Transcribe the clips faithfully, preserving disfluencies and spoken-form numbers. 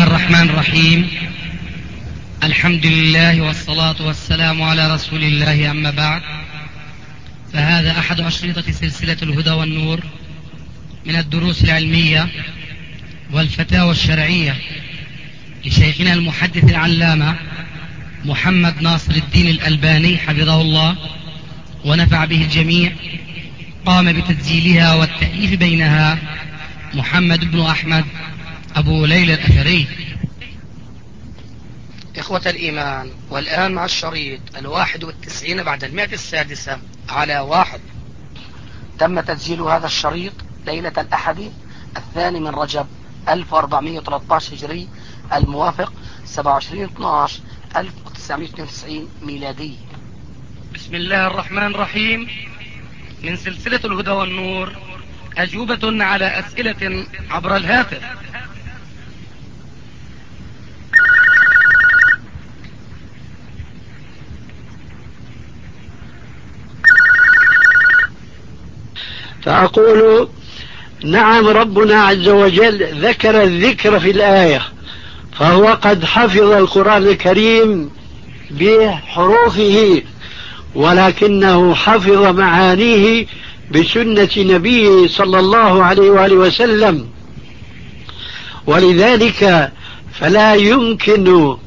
الرحمن الرحيم. الحمد لله والصلاة والسلام على رسول الله، أما بعد، فهذا أحد أشرطة سلسلة الهدى والنور من الدروس العلمية والفتاوى الشرعية لشيخنا المحدث العلامة محمد ناصر الدين الألباني حفظه الله ونفع به الجميع. قام بتسجيلها والتأليف بينها محمد بن أحمد أبو ليلى الأثري. إخوة الإيمان، والآن مع الشريط الواحد والتسعين بعد المئة السادسة على واحد. تم تسجيل هذا الشريط ليلة الأحد الثاني من رجب ألف وأربعمئة وثلاثة عشر هجري، الموافق سبعة وعشرين اثني عشر ألف وتسعمئة واثنين وتسعين ميلادي. بسم الله الرحمن الرحيم. من سلسلة الهدى والنور، أجوبة على أسئلة عبر الهاتف. فأقول نعم، ربنا عز وجل ذكر الذكر في الآية، فهو قد حفظ القرآن الكريم بحروفه، ولكنه حفظ معانيه بسنة نبيه صلى الله عليه وآله وسلم. ولذلك فلا يمكن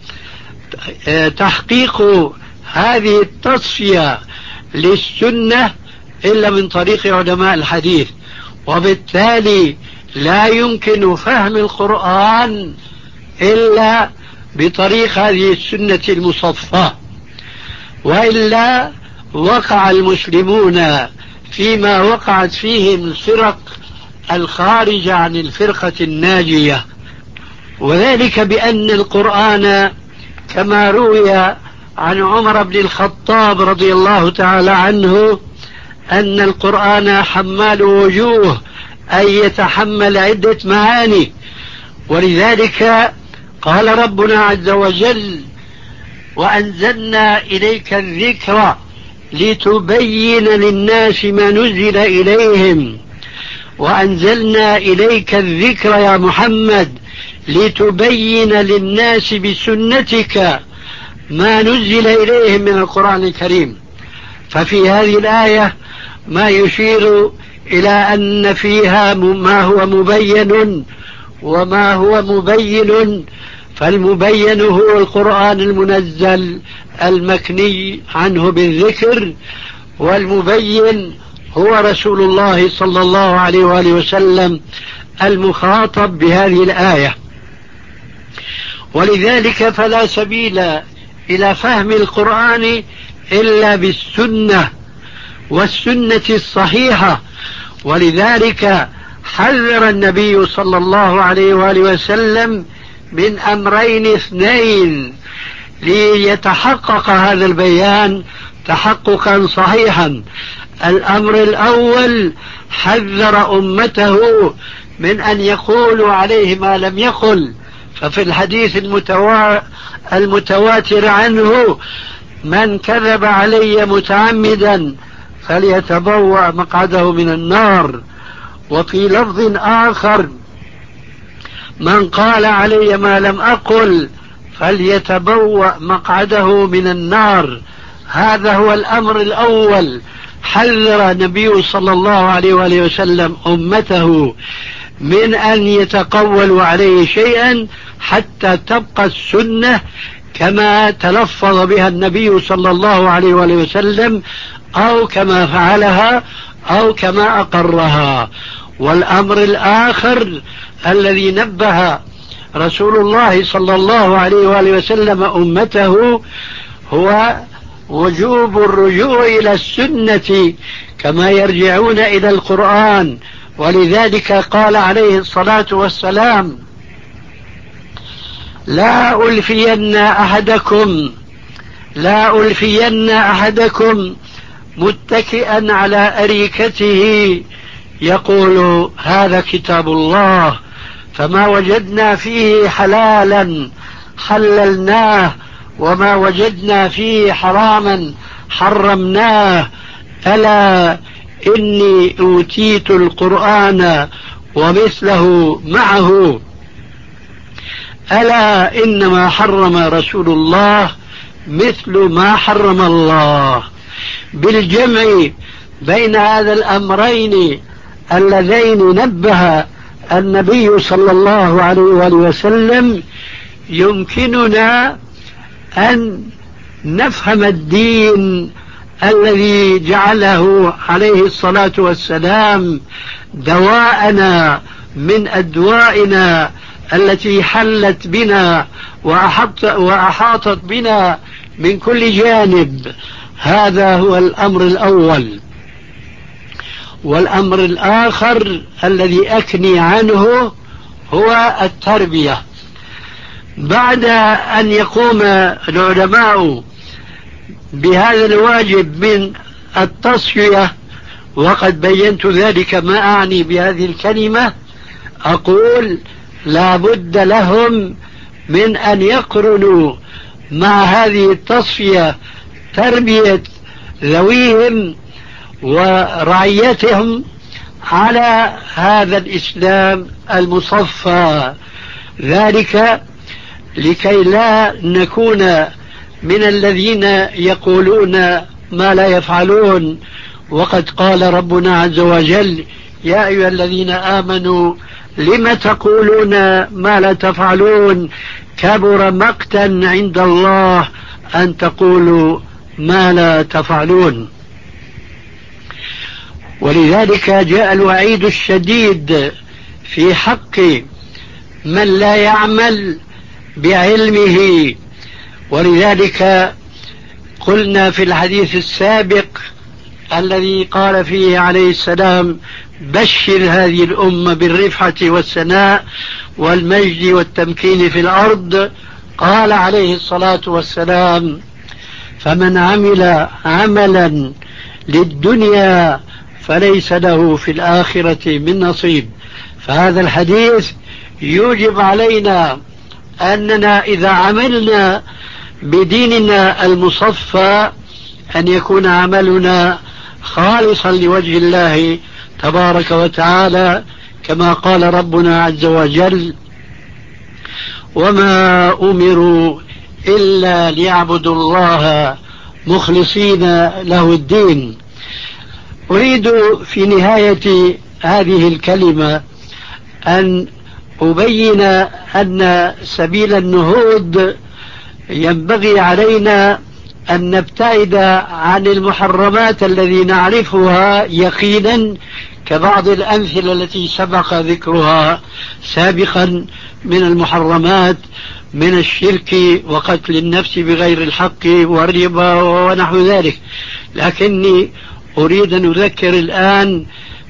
تحقيق هذه التصفية للسنة إلا من طريق علماء الحديث، وبالتالي لا يمكن فهم القرآن إلا بطريق هذه السنة المصفاة، وإلا وقع المسلمون فيما وقعت فيه الفرق الخارجة عن الفرقة الناجية، وذلك بأن القرآن كما روي عن عمر بن الخطاب رضي الله تعالى عنه أن القرآن حمال وجوه، أي يتحمل عدة معاني. ولذلك قال ربنا عز وجل: وأنزلنا إليك الذكر لتبين للناس ما نزل إليهم. وأنزلنا إليك الذكر يا محمد لتبين للناس بسنتك ما نزل إليهم من القرآن الكريم. ففي هذه الآية ما يشير إلى أن فيها ما هو مبين وما هو مبين، فالمبين هو القرآن المنزل المكني عنه بالذكر، والمبين هو رسول الله صلى الله عليه وآله وسلم المخاطب بهذه الآية. ولذلك فلا سبيل إلى فهم القرآن إلا بالسنة والسنة الصحيحة. ولذلك حذر النبي صلى الله عليه وآله وسلم من أمرين اثنين ليتحقق هذا البيان تحققا صحيحا. الأمر الأول حذر أمته من أن يقولوا عليه ما لم يقل، ففي الحديث المتوا... المتواتر عنه: من كذب علي متعمدا فليتبوأ مقعده من النار. وفي لفظ آخر: من قال علي ما لم أقل فليتبوأ مقعده من النار. هذا هو الأمر الأول. حذر النبي صلى الله عليه وآله وسلم أمته من أن يتقولوا عليه شيئا حتى تبقى السنة كما تلفظ بها النبي صلى الله عليه وآله وسلم، أو كما فعلها، أو كما أقرها. والأمر الآخر الذي نبه رسول الله صلى الله عليه وآله وسلم أمته هو وجوب الرجوع إلى السنة كما يرجعون إلى القرآن. ولذلك قال عليه الصلاة والسلام: لا ألفين أحدكم لا ألفين أحدكم متكئا على أريكته يقول هذا كتاب الله، فما وجدنا فيه حلالا حللناه وما وجدنا فيه حراما حرمناه. ألا إني أوتيت القرآن ومثله معه. ألا إنما حرم رسول الله مثل ما حرم الله، بالجمع بين هذا الأمرين اللذين نبه النبي صلى الله عليه وآله وسلم يمكننا أن نفهم الدين الذي جعله عليه الصلاة والسلام دواءنا من أدوائنا التي حلت بنا وأحط وأحاطت بنا من كل جانب. هذا هو الأمر الأول. والأمر الآخر الذي أكني عنه هو التربية. بعد أن يقوم العلماء بهذا الواجب من التصفية، وقد بينت ذلك ما أعني بهذه الكلمة، أقول لا بد لهم من أن يقرنوا مع هذه التصفية تربية ذويهم ورعيتهم على هذا الإسلام المصفى، ذلك لكي لا نكون من الذين يقولون ما لا يفعلون. وقد قال ربنا عز وجل: يا أيها الذين آمنوا لم تقولون ما لا تفعلون كبر مقتا عند الله أن تقولوا ما لا تفعلون. ولذلك جاء الوعيد الشديد في حق من لا يعمل بعلمه. ولذلك قلنا في الحديث السابق الذي قال فيه عليه السلام: بشر هذه الأمة بالرفعة والسناء والمجد والتمكين في الأرض. قال عليه الصلاة والسلام: فمن عمل عملا للدنيا فليس له في الآخرة من نصيب. فهذا الحديث يوجب علينا أننا إذا عملنا بديننا المصفى أن يكون عملنا خالصا لوجه الله تبارك وتعالى، كما قال ربنا عز وجل: وما أمروا إلا ليعبدوا الله مخلصين له الدين. أريد في نهاية هذه الكلمة أن أبين أن سبيل النهوض ينبغي علينا أن نبتعد عن المحرمات الذي نعرفها يقينا، كبعض الأمثلة التي سبق ذكرها سابقا من المحرمات من الشرك وقتل النفس بغير الحق والربا ونحو ذلك. لكني أريد أن أذكر الآن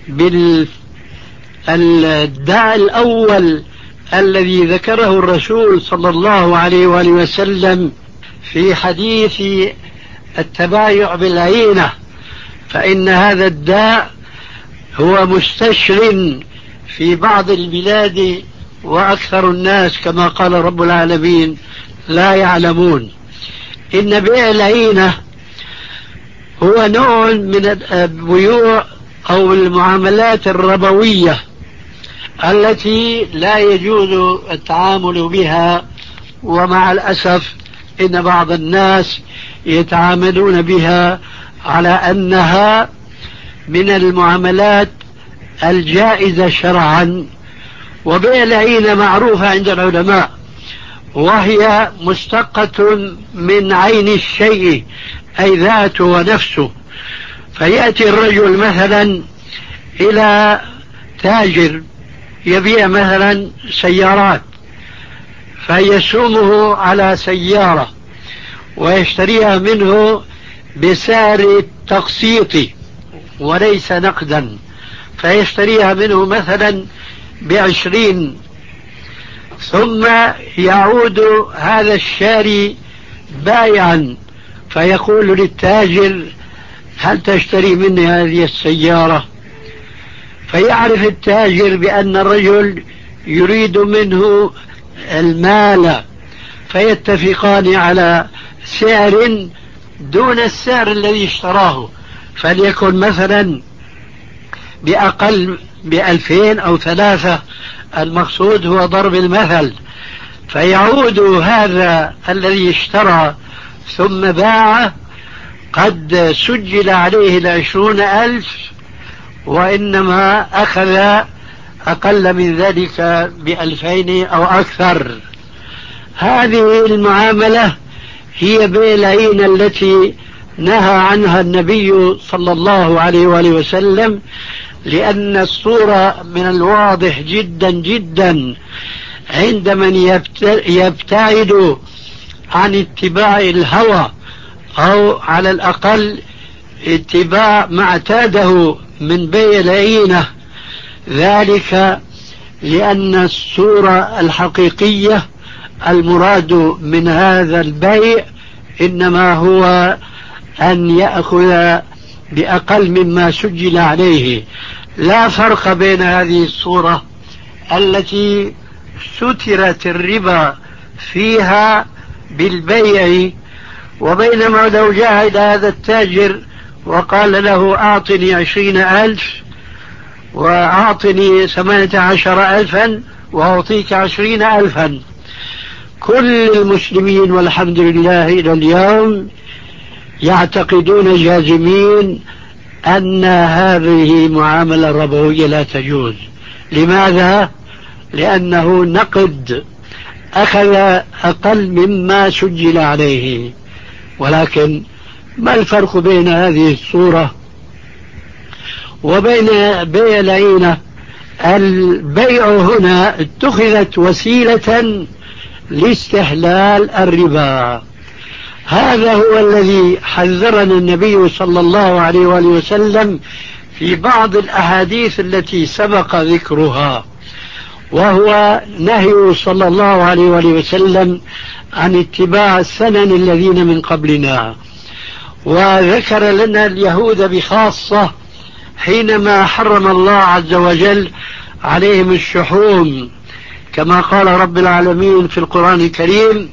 بالداء الأول الذي ذكره الرسول صلى الله عليه وآله وسلم في حديث التبايع بالعينة، فإن هذا الداء هو مستشر في بعض البلاد وأكثر الناس كما قال رب العالمين لا يعلمون. إن بيع العينة هو نوع من البيوع أو المعاملات الربوية التي لا يجوز التعامل بها، ومع الأسف إن بعض الناس يتعاملون بها على أنها من المعاملات الجائزة شرعا. وبيع العينة معروفة عند العلماء، وهي مشتقة من عين الشيء أي ذاته ونفسه. فيأتي الرجل مثلا إلى تاجر يبيع مثلا سيارات، فيسومه على سيارة ويشتريها منه بسعر التقسيط وليس نقدا، فيشتريها منه مثلا بعشرين، ثم يعود هذا الشاري بايعا فيقول للتاجر: هل تشتري مني هذه السيارة؟ فيعرف التاجر بأن الرجل يريد منه المال، فيتفقان على سعر دون السعر الذي اشتراه، فليكن مثلا بأقل بألفين أو ثلاثة، المقصود هو ضرب المثل. فيعود هذا الذي اشترى ثم باع قد سجل عليه العشرون ألف، وإنما أخذ أقل من ذلك بألفين أو أكثر. هذه المعاملة هي بيع العين التي نهى عنها النبي صلى الله عليه وآله وسلم، لأن الصورة من الواضح جدا جدا عند من يبتعد عن اتباع الهوى، أو على الأقل اتباع ما اعتاده من بيع العينة، ذلك لأن الصورة الحقيقية المراد من هذا البيع إنما هو أن يأخذ بأقل مما سجل عليه. لا فرق بين هذه الصورة التي سترت الربا فيها بالبيع، وبينما لو جاء هذا التاجر وقال له أعطني عشرين ألف وأعطني ثمانية عشر ألفا وأعطيك عشرين ألفا، كل المسلمين والحمد لله إلى اليوم يعتقدون جازمين أن هذه معاملة ربوية لا تجوز. لماذا؟ لأنه نقد، أخذ أقل مما سجل عليه. ولكن ما الفرق بين هذه الصورة وبين بيع العينة؟ البيع هنا اتخذت وسيلة لاستحلال الربا. هذا هو الذي حذرنا النبي صلى الله عليه وآله وسلم في بعض الأحاديث التي سبق ذكرها، وهو نهي صلى الله عليه وآله وسلم عن اتباع السنن الذين من قبلنا. وذكر لنا اليهود بخاصة حينما حرم الله عز وجل عليهم الشحوم، كما قال رب العالمين في القرآن الكريم: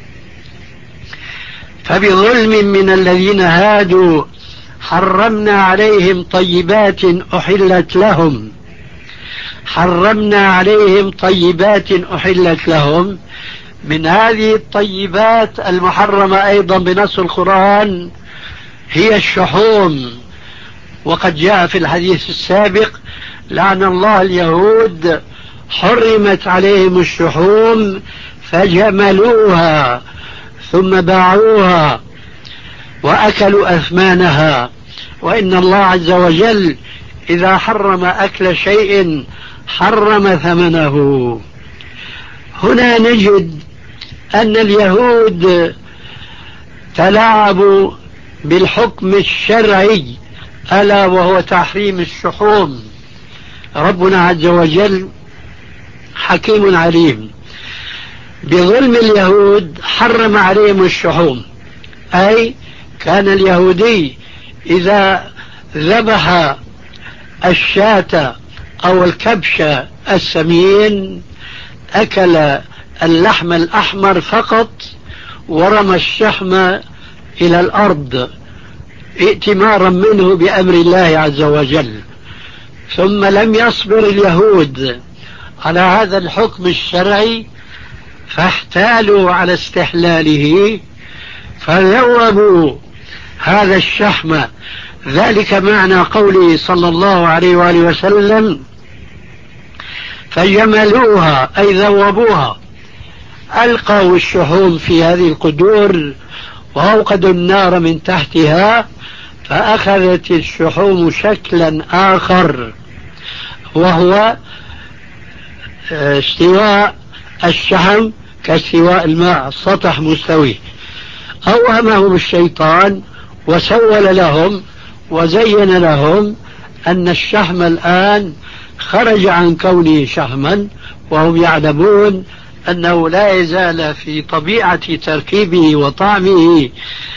فبظلم من الذين هادوا حرمنا عليهم طيبات أحلت لهم حرمنا عليهم طيبات أحلت لهم. من هذه الطيبات المحرمة أيضا بنص القرآن هي الشحوم، وقد جاء في الحديث السابق: لعن الله اليهود حرمت عليهم الشحوم فجملوها ثم باعوها وأكلوا أثمانها. وإن الله عز وجل إذا حرم أكل شيء حرم ثمنه. هنا نجد أن اليهود تلاعبوا بالحكم الشرعي ألا وهو تحريم الشحوم. ربنا عز وجل حكيم عليم، بظلم اليهود حرم عليهم الشحوم، أي كان اليهودي إذا ذبح الشاة أو الكبش السمين أكل اللحم الأحمر فقط ورمى الشحم إلى الأرض ائتمارا منه بأمر الله عز وجل. ثم لم يصبر اليهود على هذا الحكم الشرعي فاحتالوا على استحلاله فذوبوا هذا الشحم. ذلك معنى قوله صلى الله عليه وآله وسلم: فجملوها، أي ذوبوها، ألقوا الشحوم في هذه القدور وأوقدوا النار من تحتها، فأخذت الشحوم شكلا آخر وهو استواء الشحم كاستواء الماء، سطح مستوي. أوهمهم الشيطان وسول لهم وزين لهم أن الشحم الآن خرج عن كونه شحما، وهم يعلمون أنه لا يزال في طبيعة تركيبه وطعمه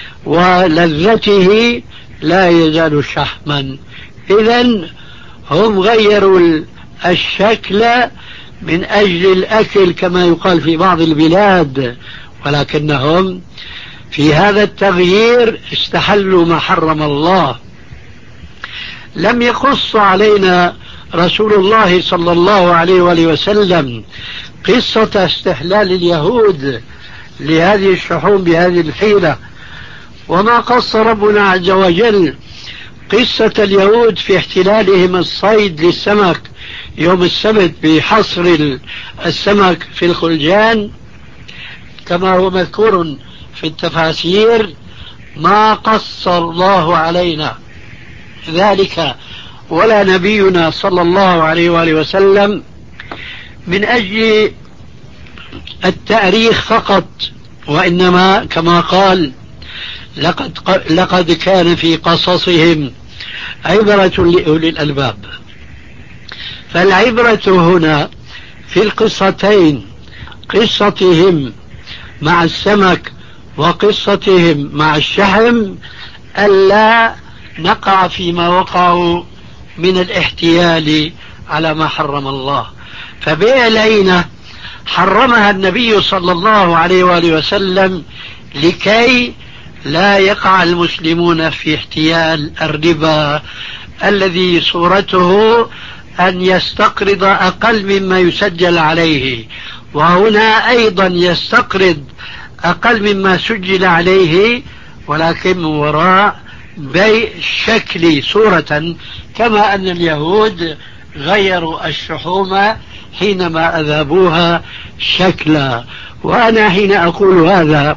ولذته لا يزال شحما. إذن هم غيروا الشكل من أجل الأكل كما يقال في بعض البلاد، ولكنهم في هذا التغيير استحلوا ما حرم الله. لم يقص علينا رسول الله صلى الله عليه وآله وسلم قصة استحلال اليهود لهذه الشحوم بهذه الحيلة، وما قص ربنا عز وجل قصة اليهود في احتلالهم الصيد للسمك يوم السبت بحصر السمك في الخلجان كما هو مذكور في التفاسير. ما قص الله علينا ذلك ولا نبينا صلى الله عليه وآله وسلم من أجل التاريخ فقط، وإنما كما قال لقد, لقد كان في قصصهم عبرة لأولي الألباب. فالعبرة هنا في القصتين، قصتهم مع السمك وقصتهم مع الشحم، ألا نقع فيما وقعوا من الاحتيال على ما حرم الله. فبيع العينة حرمها النبي صلى الله عليه وآله وسلم لكي لا يقع المسلمون في احتيال الربا الذي صورته أن يستقرض أقل مما يسجل عليه، وهنا أيضا يستقرض أقل مما سجل عليه، ولكن من وراء بيع شكلي صورة، كما أن اليهود غيروا الشحوم حينما أذابوها شكلا. وأنا حين أقول هذا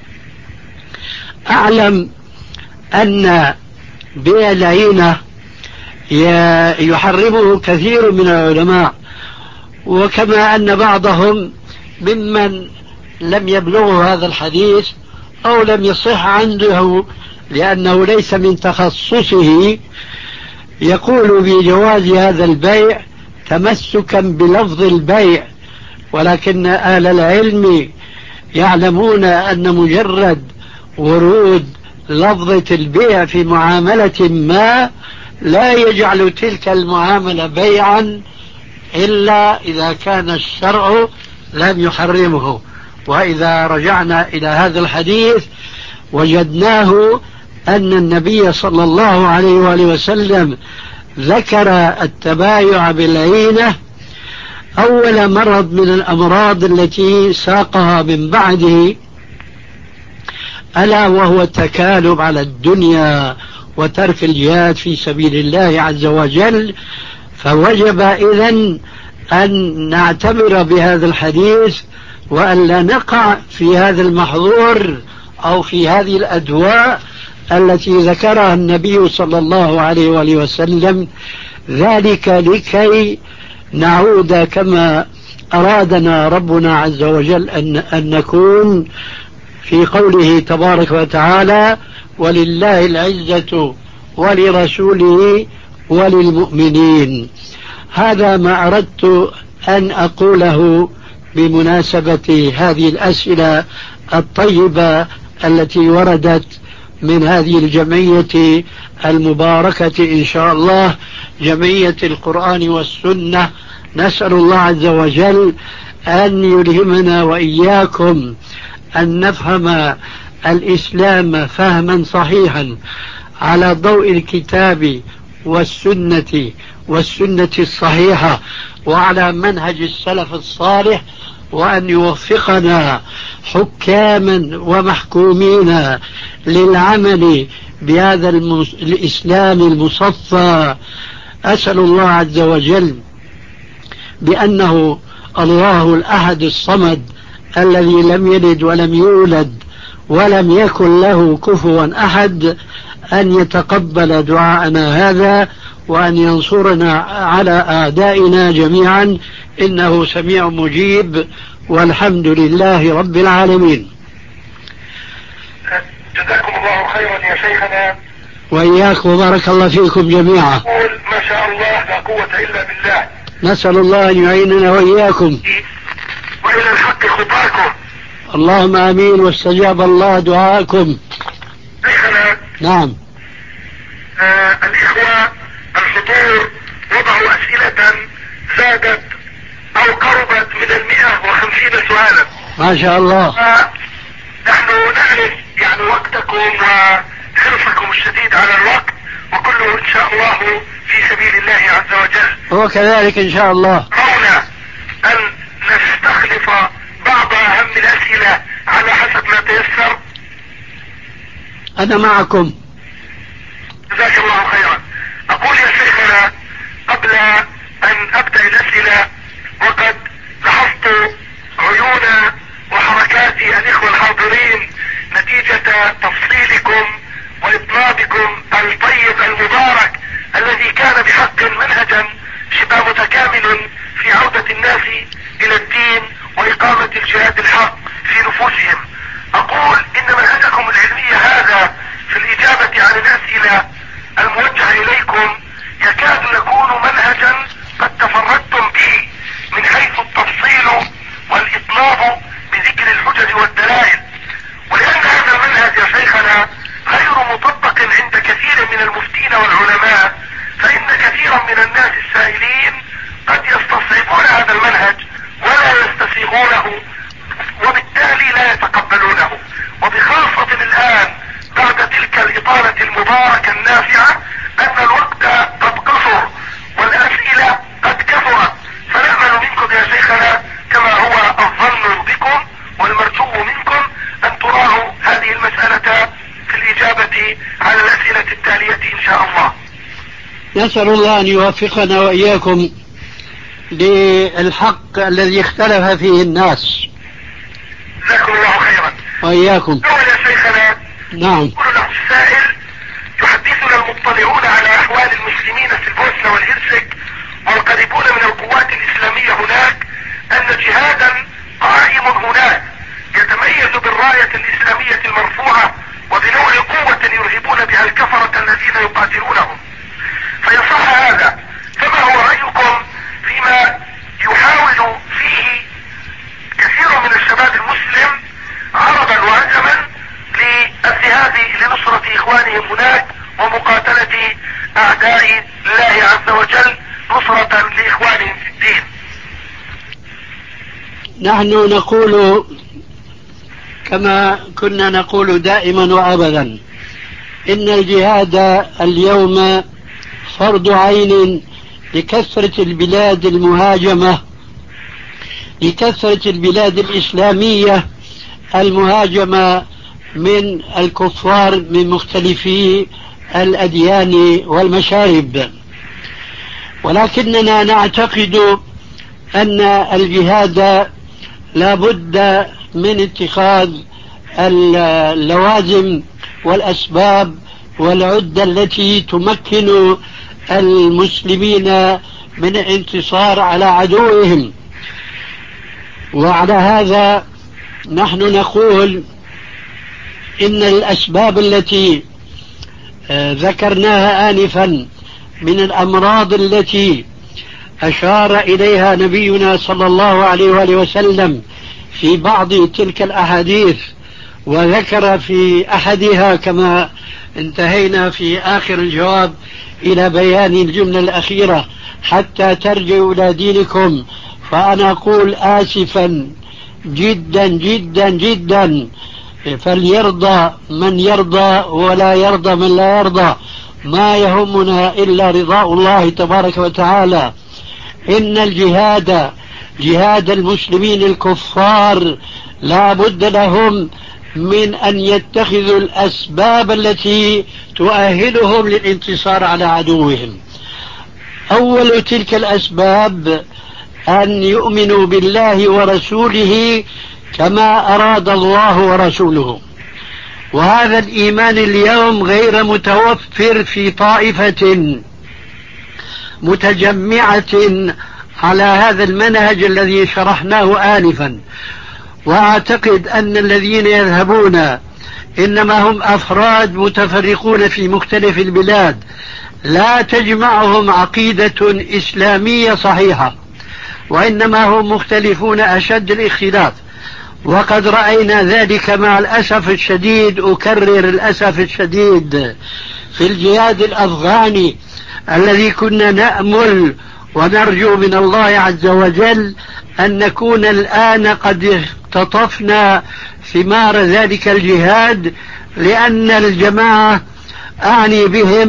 أعلم أن بيع العينة يحرمه كثير من العلماء، وكما أن بعضهم ممن لم يبلغه هذا الحديث أو لم يصح عنده لأنه ليس من تخصصه يقول بجواز هذا البيع تمسكا بلفظ البيع، ولكن أهل العلم يعلمون أن مجرد ورود لفظة البيع في معاملة ما لا يجعل تلك المعاملة بيعا إلا إذا كان الشرع لم يحرمه. وإذا رجعنا إلى هذا الحديث وجدناه أن النبي صلى الله عليه وآله وسلم ذكر التبايع بالعينة أول مرض من الأمراض التي ساقها من بعده، ألا وهو التكالب على الدنيا وترك الجهاد في سبيل الله عز وجل. فوجب إذن أن نعتبر بهذا الحديث وأن لا نقع في هذا المحظور أو في هذه الأدواء التي ذكرها النبي صلى الله عليه وآله وسلم، ذلك لكي نعود كما أرادنا ربنا عز وجل أن, أن نكون في قوله تبارك وتعالى: ولله العزة ولرسوله وللمؤمنين. هذا ما أردت أن أقوله بمناسبة هذه الأسئلة الطيبة التي وردت من هذه الجمعية المباركة إن شاء الله، جمعية القرآن والسنة. نسأل الله عز وجل أن يلهمنا وإياكم أن نفهم الإسلام فهما صحيحا على ضوء الكتاب والسنة والسنة الصحيحة وعلى منهج السلف الصالح، وأن يوفقنا حكاما ومحكومين للعمل بهذا الإسلام المصفى. أسأل الله عز وجل بأنه الله الأحد الصمد الذي لم يلد ولم يولد ولم يكن له كفوا أحد أن يتقبل دعاءنا هذا وأن ينصرنا على أعدائنا جميعا، إنه سميع مجيب، والحمد لله رب العالمين. جزاكم الله خيرا يا شيخنا. وإياكم وبارك الله فيكم جميعا. قول ما شاء الله لا قوة إلا بالله. نسأل الله أن يعيننا وإياكم وإلى الحق خطاكم. اللهم آمين، واستجاب الله دعاءكم. شيخنا. نعم. آه الإخوة الحضور وضعوا أسئلة زادت أو قربت من المئة وخمسين سؤالا. ما شاء الله. آه نحن نعرف يعني وقتكم وحرصكم الشديد على الوقت، وكله إن شاء الله في سبيل الله عز وجل. وكذلك إن شاء الله. ترون أن نستخلص بعض أهم الأسئلة على حسب ما تيسر؟ أنا معكم. جزاك الله خيرا. أقول يا شيخنا قبل أن أبدأ الأسئلة، وقد لاحظت عيون وحركات الإخوة الحاضرين نتيجة تفصيلكم وإطنابكم الطيب المبارك الذي كان بحق منهجا شبه متكامل في عودة الناس إلى الدين وإقامة الجهاد الحق في نفوسهم. أقول إن منهجكم العلمي هذا في الإجابة عن الأسئلة الموجهة إليكم يكاد يكون منهجا قد تفردتم به من حيث التفصيل والإطناب بذكر الحجج والدلائل، ولأن هذا المنهج يا شيخنا غير مطبق عند كثير من المفتين والعلماء، فإن كثيرا من الناس السائلين قد يستصعبون هذا المنهج ولا يستسيغونه، وبالتالي لا يتقبلونه. وبخاصة الآن بعد تلك الإطالة المباركة النافعة أن الوقت قد قصر والأسئلة قد كثرت، فنأمل منكم يا شيخنا كما هو الظن بكم والمرجو منكم أن تراعوا هذه المسألة في الإجابة على الأسئلة التالية إن شاء الله. نسأل الله أن يوفقنا وإياكم للحق الذي اختلف فيه الناس. جزاكم الله خيرا. وإياكم. أول يا شيخنا نعم. يقول له السائل: يحدثنا المطلعون على أحوال المسلمين في البوسنة والهرسك والقريبون من القوات الإسلامية هناك أن جهادا قائم هناك يتميز بالراية الإسلامية المرفوعة وبنوع قوة يرهبون بها الكفرة الذين يقاتلونهم، فيصح هذا، فما هو رأيكم فيما يحاول فيه كثير من الشباب المسلم عربا وعجما للذهاب لنصرة إخوانهم هناك ومقاتلة أعداء الله عز وجل نصرة لإخوانهم في الدين؟ نحن نقول كما كنا نقول دائما وأبدا إن الجهاد اليوم فرض عين لكثرة البلاد المهاجمة، لكثرة البلاد الإسلامية المهاجمة من الكفار من مختلفي الأديان والمشارب. ولكننا نعتقد أن الجهاد لا بد من اتخاذ اللوازم والأسباب والعدة التي تمكن المسلمين من الانتصار على عدوهم. وعلى هذا نحن نقول إن الأسباب التي ذكرناها آنفا من الأمراض التي أشار إليها نبينا صلى الله عليه وآله وسلم في بعض تلك الأحاديث، وذكر في أحدها كما انتهينا في آخر الجواب إلى بيان الجملة الأخيرة: حتى ترجعوا إلى دينكم. فأنا أقول آسفا جدا جدا جدا، فليرضى من يرضى ولا يرضى من لا يرضى، ما يهمنا إلا رضاء الله تبارك وتعالى. إن الجهاد جهاد المسلمين الكفار لا بد لهم من أن يتخذوا الأسباب التي تؤهلهم للانتصار على عدوهم. أول تلك الأسباب أن يؤمنوا بالله ورسوله كما أراد الله ورسوله، وهذا الإيمان اليوم غير متوفر في طائفة متجمعة على هذا المنهج الذي شرحناه آنفا. وأعتقد أن الذين يذهبون إنما هم أفراد متفرقون في مختلف البلاد، لا تجمعهم عقيدة إسلامية صحيحة، وإنما هم مختلفون أشد الاختلاف. وقد رأينا ذلك مع الأسف الشديد، أكرر الأسف الشديد، في الجهاد الأفغاني الذي كنا نأمل ونرجو من الله عز وجل أن نكون الآن قد اقتطفنا ثمار ذلك الجهاد، لأن الجماعة أعني بهم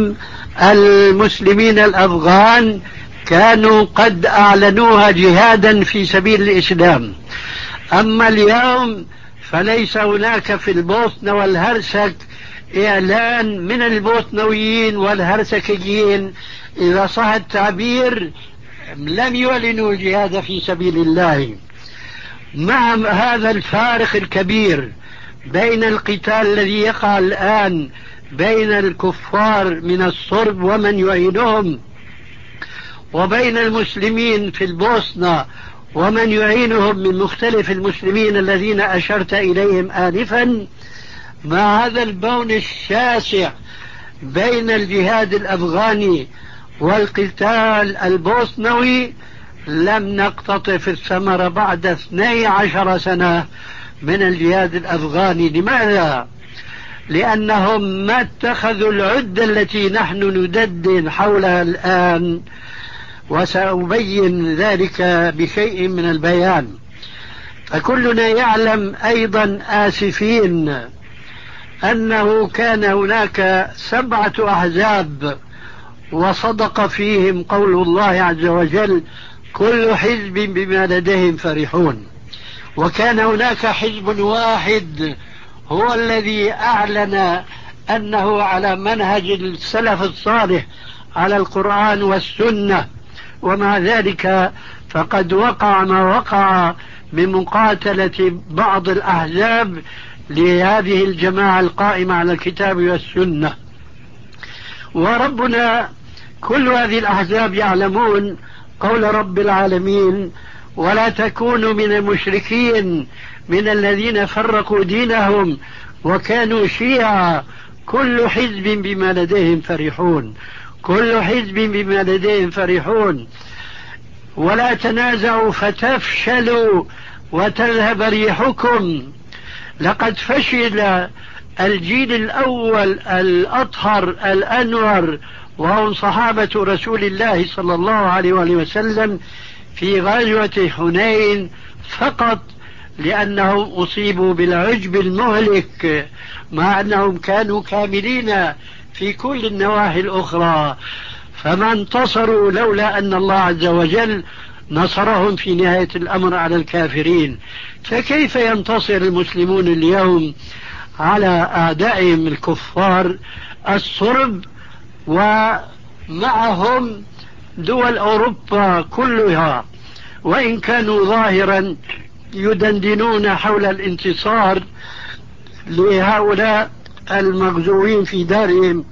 المسلمين الأفغان كانوا قد أعلنوها جهادا في سبيل الإسلام. أما اليوم فليس هناك في البوسنة والهرسك إعلان من البوسنويين والهرسكيين، إذا صح التعبير، لم يعلنوا الجهاد في سبيل الله. مع هذا الفارق الكبير بين القتال الذي يقع الآن بين الكفار من الصرب ومن يعينهم، وبين المسلمين في البوسنة ومن يعينهم من مختلف المسلمين الذين أشرت إليهم آنفا، مع هذا البون الشاسع بين الجهاد الأفغاني والقتال البوسنوي، لم نقتطف الثمرة بعد اثني عشر سنة من الجهاد الأفغاني. لماذا؟ لأنهم ما اتخذوا العدة التي نحن ندندن حولها الآن، وسأبين ذلك بشيء من البيان. فكلنا يعلم أيضا آسفين أنه كان هناك سبعة أحزاب وصدق فيهم قول الله عز وجل: كل حزب بما لديهم فرحون. وكان هناك حزب واحد هو الذي أعلن أنه على منهج السلف الصالح على القرآن والسنة، ومع ذلك فقد وقع ما وقع من مقاتلة بعض الأحزاب لهذه الجماعة القائمة على الكتاب والسنة. وربنا كل هذه الأحزاب يعلمون قول رب العالمين: ولا تكونوا من المشركين من الذين فرقوا دينهم وكانوا شيعا كل حزب بما لديهم فرحون. كل حزب بما لديهم فرحون. ولا تنازعوا فتفشلوا وتذهب ريحكم. لقد فشل الجيل الأول الأطهر الأنور وهم صحابة رسول الله صلى الله عليه وآله وسلم في غزوة حنين فقط لأنهم أصيبوا بالعجب المهلك، مع أنهم كانوا كاملين في كل النواحي الأخرى، فما انتصروا لولا أن الله عز وجل نصرهم في نهاية الأمر على الكافرين. فكيف ينتصر المسلمون اليوم على أعدائهم الكفار الصرب ومعهم دول أوروبا كلها، وإن كانوا ظاهرا يدندنون حول الانتصار لهؤلاء المغزوين في دارهم؟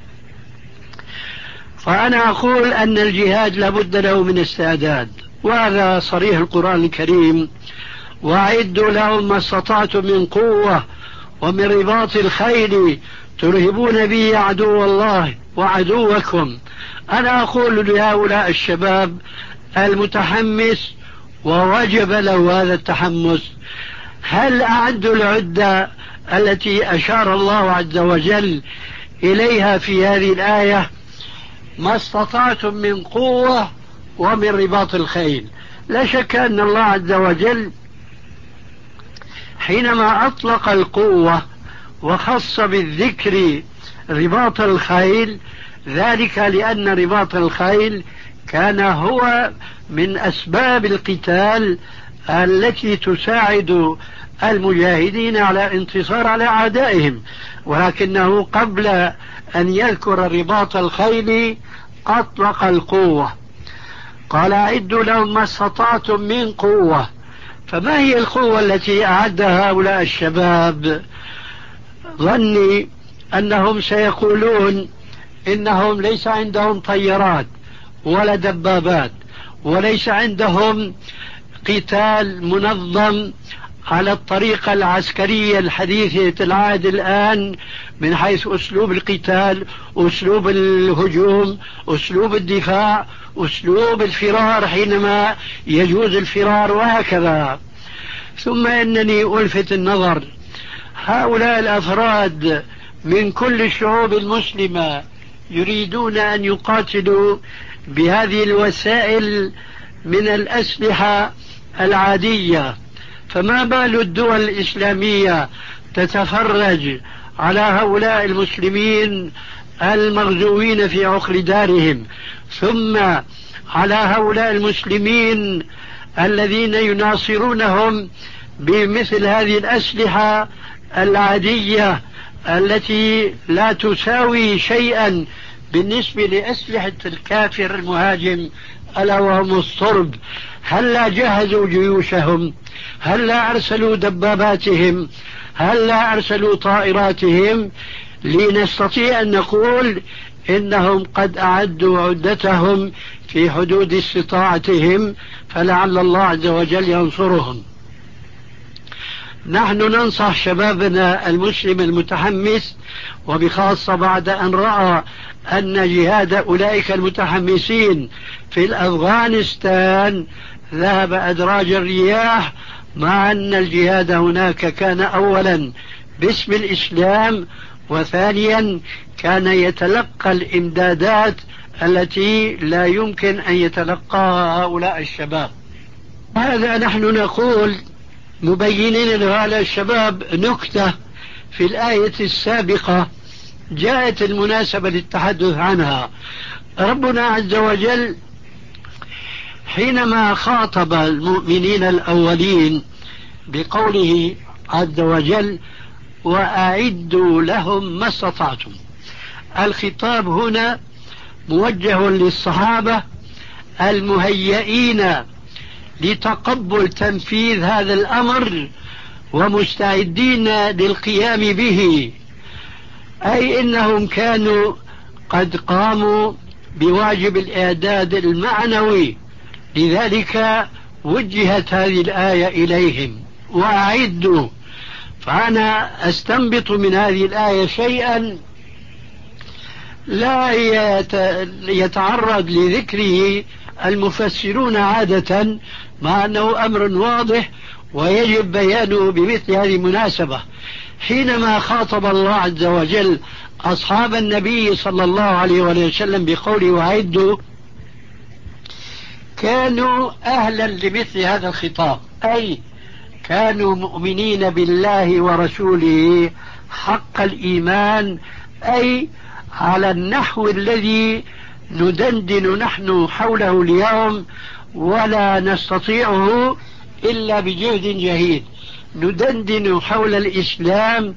فأنا أقول أن الجهاد لابد له من استعداد، وهذا صريح القرآن الكريم: وأعدوا لهم ما استطعتم من قوة ومن رباط الخيل ترهبون به عدو الله وعدوكم. أنا أقول لهؤلاء الشباب المتحمس ووجب له هذا التحمس: هل أعدوا العدة التي أشار الله عز وجل إليها في هذه الآية؟ ما استطعتم من قوة ومن رباط الخيل. لا شك أن الله عز وجل حينما أطلق القوة وخص بالذكر رباط الخيل، ذلك لأن رباط الخيل كان هو من أسباب القتال التي تساعد المجاهدين على انتصار على أعدائهم، ولكنه قبل أن يذكر رباط الخيل أطلق القوة، قال: أعدوا لهم ما استطعتم من قوة. فما هي القوة التي أعدها هؤلاء الشباب؟ ظني أنهم سيقولون إنهم ليس عندهم طيارات ولا دبابات، وليس عندهم قتال منظم على الطريقة العسكرية الحديثة العهد الآن، من حيث أسلوب القتال، أسلوب الهجوم، أسلوب الدفاع، أسلوب الفرار حينما يجوز الفرار، وهكذا. ثم إنني ألفت النظر: هؤلاء الأفراد من كل الشعوب المسلمة يريدون أن يقاتلوا بهذه الوسائل من الأسلحة العادية، فما بال الدول الإسلامية تتفرج على هؤلاء المسلمين المغزوين في عقر دارهم، ثم على هؤلاء المسلمين الذين يناصرونهم بمثل هذه الأسلحة العادية التي لا تساوي شيئا بالنسبة لأسلحة الكافر المهاجم ألا وهم الصرب. هل لا جهزوا جيوشهم؟ هل لا أرسلوا دباباتهم؟ هل لا أرسلوا طائراتهم؟ لنستطيع أن نقول إنهم قد أعدوا عدتهم في حدود استطاعتهم، فلعل الله عز وجل ينصرهم. نحن ننصح شبابنا المسلم المتحمس، وبخاصة بعد أن رأى أن جهاد أولئك المتحمسين في الأفغانستان ذهب أدراج الرياح، مع أن الجهاد هناك كان أولا باسم الإسلام، وثانيا كان يتلقى الإمدادات التي لا يمكن أن يتلقاها هؤلاء الشباب. هذا نحن نقول مبينين لهؤلاء الشباب نكتة في الآية السابقة جاءت المناسبة للتحدث عنها. ربنا عز وجل حينما خاطب المؤمنين الأولين بقوله عز وجل وأعدوا لهم ما استطعتم، الخطاب هنا موجه للصحابة المهيئين لتقبل تنفيذ هذا الأمر ومستعدين للقيام به، أي إنهم كانوا قد قاموا بواجب الإعداد المعنوي، لذلك وجهت هذه الآية إليهم وأعدوا. فأنا أستنبط من هذه الآية شيئا لا يتعرض لذكره المفسرون عادة، مع أنه أمر واضح ويجب بيانه بمثل هذه المناسبة. حينما خاطب الله عز وجل أصحاب النبي صلى الله عليه وسلم بقوله وأعدوا، كانوا أهلا لمثل هذا الخطاب، أي كانوا مؤمنين بالله ورسوله حق الإيمان، أي على النحو الذي ندندن نحن حوله اليوم ولا نستطيعه إلا بجهد جهيد. ندندن حول الإسلام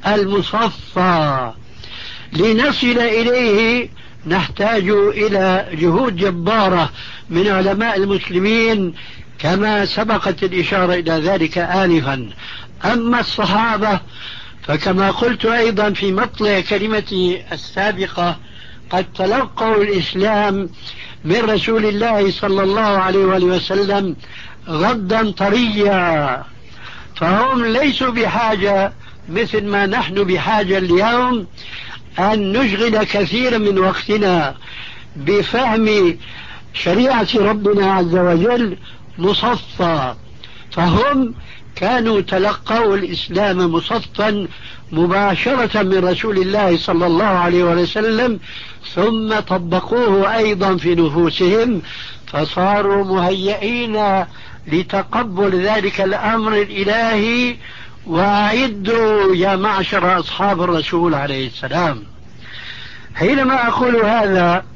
المصفى، لنصل إليه نحتاج إلى جهود جبارة من علماء المسلمين كما سبقت الإشارة إلى ذلك آنفا. أما الصحابة فكما قلت أيضا في مطلع كلمتي السابقة قد تلقوا الإسلام من رسول الله صلى الله عليه وسلم غدا طريا، فهم ليسوا بحاجة مثل ما نحن بحاجة اليوم أن نشغل كثيرا من وقتنا بفهم شريعة ربنا عز وجل مصفى. فهم كانوا تلقوا الإسلام مصفا مباشرة من رسول الله صلى الله عليه وسلم، ثم طبقوه أيضا في نفوسهم، فصاروا مهيئين لتقبل ذلك الأمر الإلهي. وأعدوا يا معشر أصحاب الرسول عليه السلام. حينما أقول هذا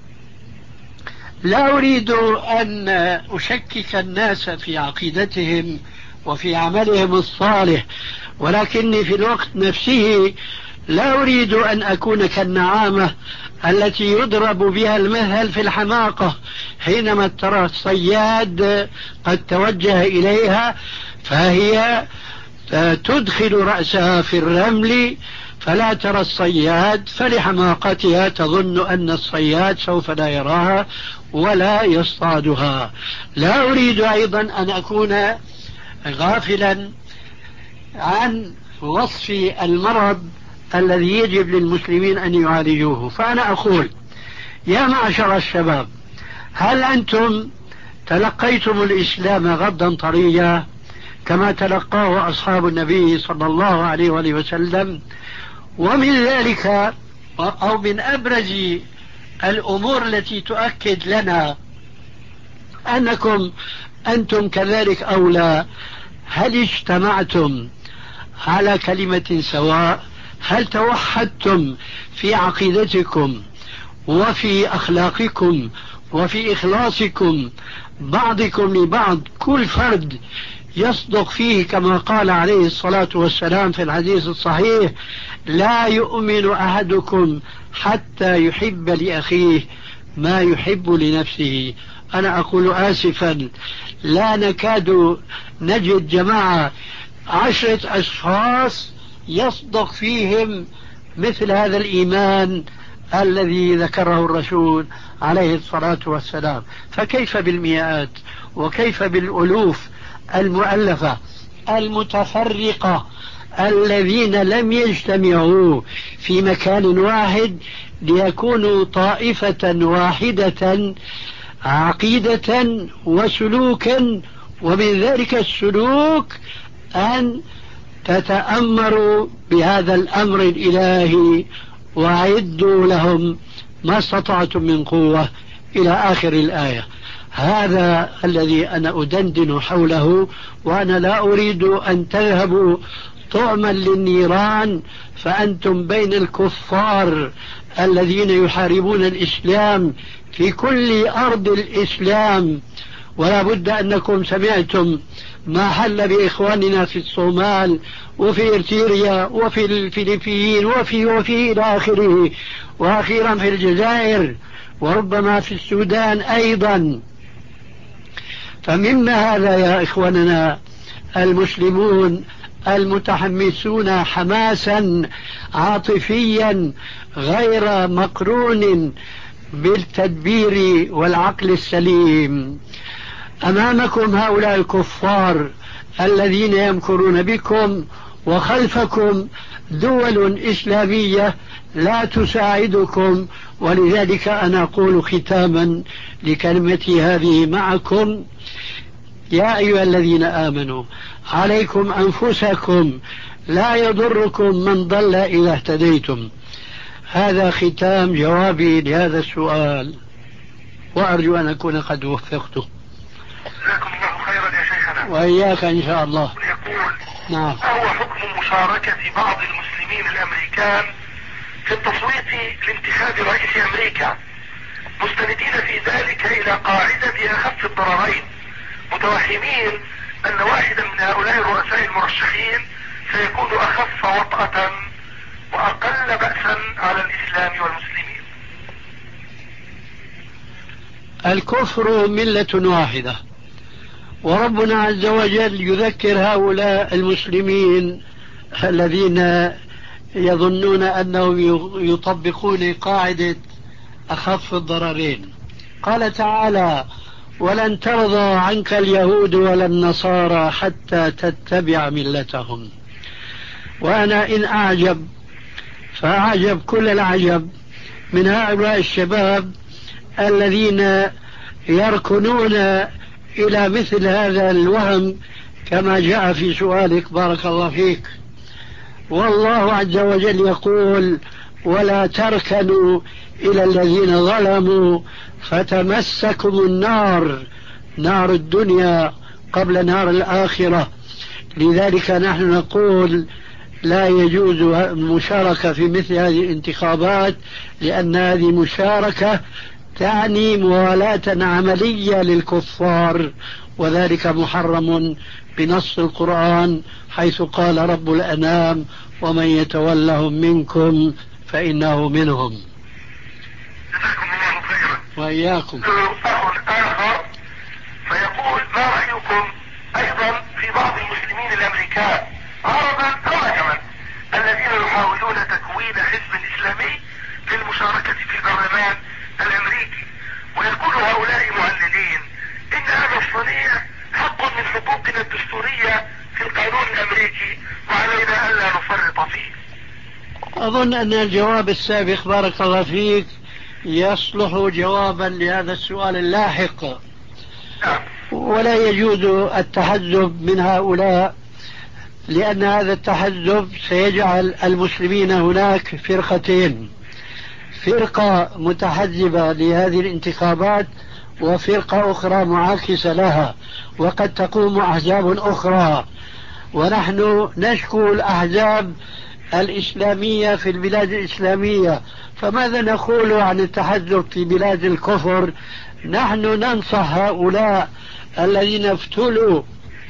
لا أريد أن أشكك الناس في عقيدتهم وفي عملهم الصالح، ولكني في الوقت نفسه لا أريد أن أكون كالنعامة التي يضرب بها المثل في الحماقة، حينما ترى الصياد قد توجه إليها فهي تدخل رأسها في الرمل فلا ترى الصياد، فلحماقتها تظن أن الصياد سوف لا يراها ولا يصطادها. لا أريد أيضا أن أكون غافلا عن وصف المرض الذي يجب للمسلمين أن يعالجوه. فأنا أقول يا معشر الشباب، هل أنتم تلقيتم الإسلام غدا طريا كما تلقاه أصحاب النبي صلى الله عليه وسلم؟ ومن ذلك أو من أبرز الأمور التي تؤكد لنا أنكم أنتم كذلك أو لا، هل اجتمعتم على كلمة سواء؟ هل توحدتم في عقيدتكم وفي أخلاقكم وفي إخلاصكم بعضكم لبعض؟ كل فرد يصدق فيه كما قال عليه الصلاة والسلام في الحديث الصحيح: لا يؤمن أحدكم حتى يحب لأخيه ما يحب لنفسه. أنا أقول آسفا، لا نكاد نجد جماعة عشرة أشخاص يصدق فيهم مثل هذا الإيمان الذي ذكره الرسول عليه الصلاة والسلام، فكيف بالمئات وكيف بالألوف المؤلفة المتفرقة الذين لم يجتمعوا في مكان واحد ليكونوا طائفة واحدة عقيدة وسلوكا، ومن ذلك السلوك أن تتأمروا بهذا الأمر الإلهي: وأعدوا لهم ما استطعتم من قوة إلى آخر الآية. هذا الذي أنا أدندن حوله، وأنا لا أريد أن تذهبوا طعما للنيران فأنتم بين الكفار الذين يحاربون الإسلام في كل أرض الإسلام. ولا بد أنكم سمعتم ما حل بإخواننا في الصومال وفي إرتريا وفي الفلبين وفي وفي إلى آخره، وأخيرا في الجزائر وربما في السودان أيضا. فمما هذا يا إخواننا المسلمون المتحمسون حماسا عاطفيا غير مقرون بالتدبير والعقل السليم. أمامكم هؤلاء الكفار الذين يمكرون بكم، وخلفكم دول إسلامية لا تساعدكم. ولذلك أنا أقول ختاما لكلمتي هذه معكم: يا أيها الذين آمنوا عليكم أنفسكم لا يضركم من ضل إذا اهتديتم. هذا ختام جوابي لهذا السؤال، وأرجو أن أكون قد وفقته. جزاكم الله خيرا يا شيخنا. وإياك إن شاء الله. يقول: نعم. ما هو حكم مشاركة بعض المسلمين الأمريكان في التصويت لانتخاب رئيس أمريكا، مستندين في ذلك إلى قاعدة أخف الضررين، متوهمين أن واحدا من هؤلاء الرؤساء المرشحين سيكون أخف وطأة وأقل بأسا على الإسلام والمسلمين؟ الكفر ملة واحدة، وربنا عز وجل يذكر هؤلاء المسلمين الذين يظنون أنهم يطبقون قاعدة أخف الضررين. قال تعالى: ولن ترضى عنك اليهود ولا النصارى حتى تتبع ملتهم. وأنا إن أعجب فأعجب كل العجب من هؤلاء الشباب الذين يركنون إلى مثل هذا الوهم كما جاء في سؤالك بارك الله فيك. والله عز وجل يقول: ولا تركنوا إلى الذين ظلموا فتمسكم النار، نار الدنيا قبل نار الآخرة. لذلك نحن نقول لا يجوز المشاركة في مثل هذه الانتخابات، لأن هذه مشاركة تعني موالاة عملية للكفار، وذلك محرم بنص القرآن حيث قال رب الأنام: ومن يتولهم منكم فإنه منهم. جزاكم الله خيرا. وإياكم. سؤال آخر فيقول: ما رأيكم أيضا في بعض المسلمين الأمريكان عربا أو عجما الذين يحاولون تكوين حزب إسلامي للمشاركة في البرلمان الأمريكي، ويقول هؤلاء مهللين إن هذا الصنيع حق من حقوقنا الدستورية في القانون الأمريكي وعلينا ألا نفرط فيه؟ أظن أن الجواب السابق بارك الله فيك يصلح جوابا لهذا السؤال اللاحق. نعم. ولا يجوز التحزب من هؤلاء، لأن هذا التحزب سيجعل المسلمين هناك فرقتين: فرقة متحزبة لهذه الانتخابات وفرقة أخرى معاكسة لها، وقد تقوم أحزاب أخرى. ونحن نشكو الأحزاب الإسلامية في البلاد الإسلامية، فماذا نقول عن التحزب في بلاد الكفر؟ نحن ننصح هؤلاء الذين ابتلوا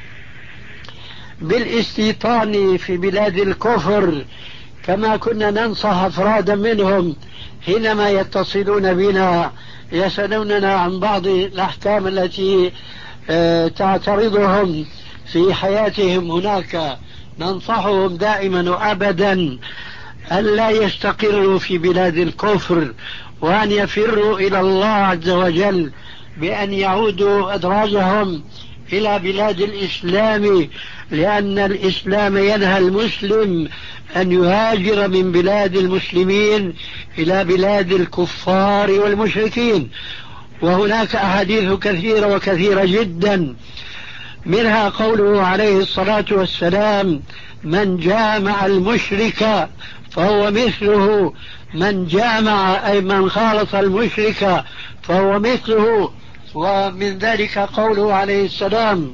بالاستيطان في بلاد الكفر كما كنا ننصح أفرادا منهم حينما يتصلون بنا يسألوننا عن بعض الأحكام التي تعترضهم في حياتهم هناك. ننصحهم دائما وأبدا ألا يستقروا في بلاد الكفر، وأن يفروا إلى الله عز وجل بأن يعودوا أدراجهم إلى بلاد الإسلام، لأن الإسلام ينهى المسلم أن يهاجر من بلاد المسلمين إلى بلاد الكفار والمشركين. وهناك أحاديث كثيرة وكثيرة جدا، منها قوله عليه الصلاة والسلام: من جامع المشرك فهو مثله، من جامع أي من خالط المشرك فهو مثله. ومن ذلك قوله عليه السلام: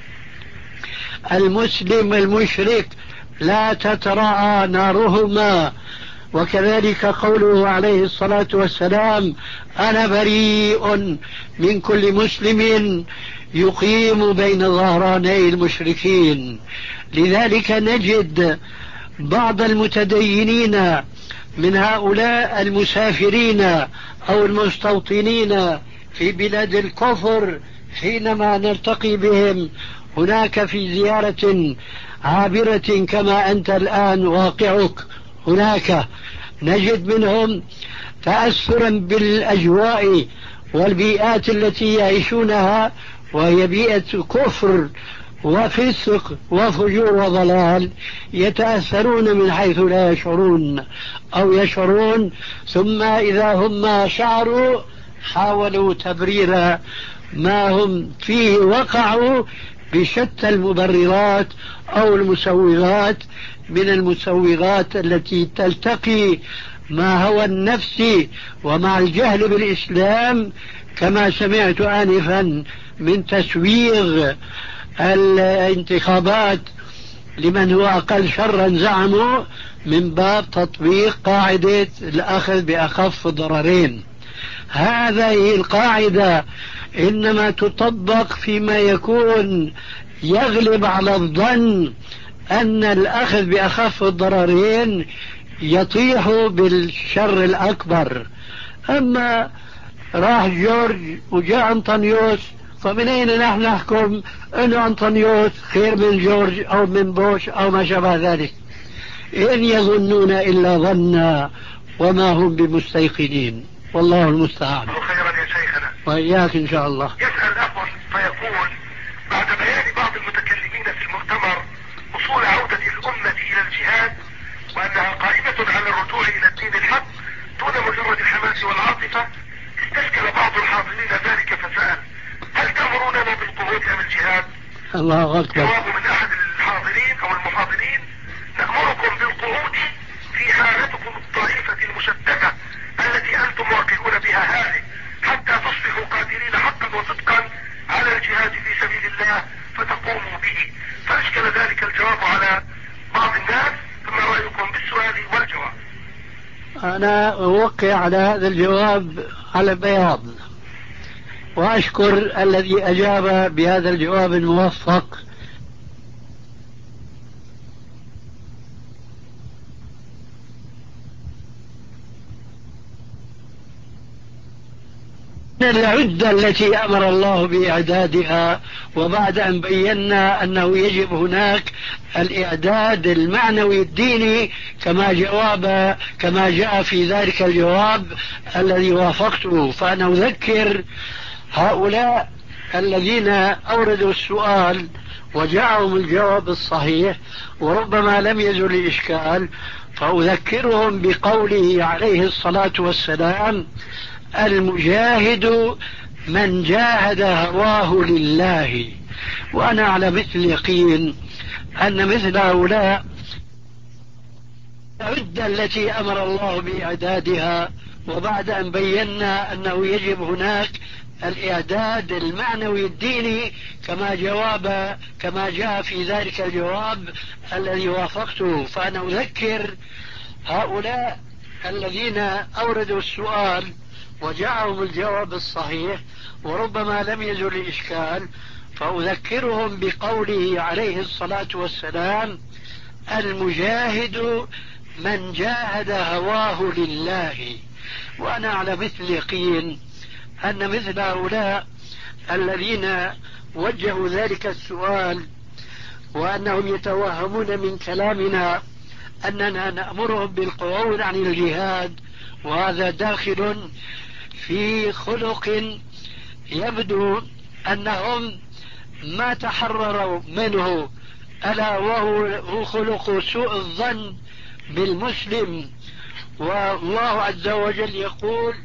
المسلم المشرك لا تتراءى نارهما. وكذلك قوله عليه الصلاة والسلام: أنا بريء من كل مسلم يقيم بين ظهراني المشركين. لذلك نجد بعض المتدينين من هؤلاء المسافرين أو المستوطنين في بلاد الكفر حينما نلتقي بهم هناك في زيارة عابرة كما أنت الآن واقعك هناك، نجد منهم تأثرا بالأجواء والبيئات التي يعيشونها، وهي بيئة كفر وفسق وفجور وضلال، يتأثرون من حيث لا يشعرون أو يشعرون، ثم إذا هم شعروا حاولوا تبرير ما هم فيه، وقعوا بشتى المبررات أو المسوغات من المسوغات التي تلتقي مع هوى النفس ومع الجهل بالإسلام، كما سمعت آنفا من تسويغ الانتخابات لمن هو أقل شرا زعموا من باب تطبيق قاعدة الأخذ بأخف الضررين. هذه القاعدة إنما تطبق فيما يكون يغلب على الظن أن الأخذ بأخف الضررين يطيح بالشر الأكبر. أما راح جورج وجاء أنطونيوس، فمن أين نحن نحكم أن أنطونيوس خير من جورج أو من بوش أو ما شابه ذلك؟ إن يظنون إلا ظنا وما هم بمستيقنين، والله المستعان. خيرا يا شيخنا وإياك إن شاء الله. يسأل أخ فيقول: بعد بيان بعض المتكلمين في المؤتمر وصول عودة الأمة إلى الجهاد وأنها قائمة على الرجوع إلى الدين الحق دون مجرد الحماس والعاطفة، استشكل بعض الحاضرين ذلك فسأل: هل تأمروننا بالقعود أم الجهاد؟ الله أكبر. جواب من أحد الحاضرين أو المحاضرين: نأمركم بالقعود في حالتكم الطائفة المشتتة التي أنتم واقعون بها هذه، حتى تصبحوا قادرين حقا وصدقا على الجهاد في سبيل الله فتقوموا به. فأشكل ذلك الجواب على بعض الناس، فما رأيكم بالسؤال والجواب؟ أنا أوقع على هذا الجواب على بياض، وأشكر الذي أجاب بهذا الجواب الموفق. العدة التي أمر الله بإعدادها، وبعد أن بينا أنه يجب هناك الإعداد المعنوي الديني كما جواب كما جاء في ذلك الجواب الذي وافقته، فأنا أذكر هؤلاء الذين أوردوا السؤال وجاءهم الجواب الصحيح وربما لم يزل الإشكال، فأذكرهم بقوله عليه الصلاة والسلام: المجاهد من جاهد هواه لله. وأنا على مثل اليقين أن مثل هؤلاء العدة التي أمر الله بإعدادها، وبعد أن بينا أنه يجب هناك الإعداد المعنوي الديني كما جواب كما جاء في ذلك الجواب الذي وافقته. فأنا أذكر هؤلاء الذين أوردوا السؤال وجاءهم الجواب الصحيح وربما لم يزل الإشكال، فأذكرهم بقوله عليه الصلاة والسلام: المجاهد من جاهد هواه لله. وأنا على مثل يقين أن مثل هؤلاء الذين وجهوا ذلك السؤال وأنهم يتوهمون من كلامنا أننا نأمرهم بالقعود عن الجهاد، وهذا داخل في خلق يبدو أنهم ما تحرروا منه، ألا وهو خلق سوء الظن بالمسلم. والله عز وجل يقول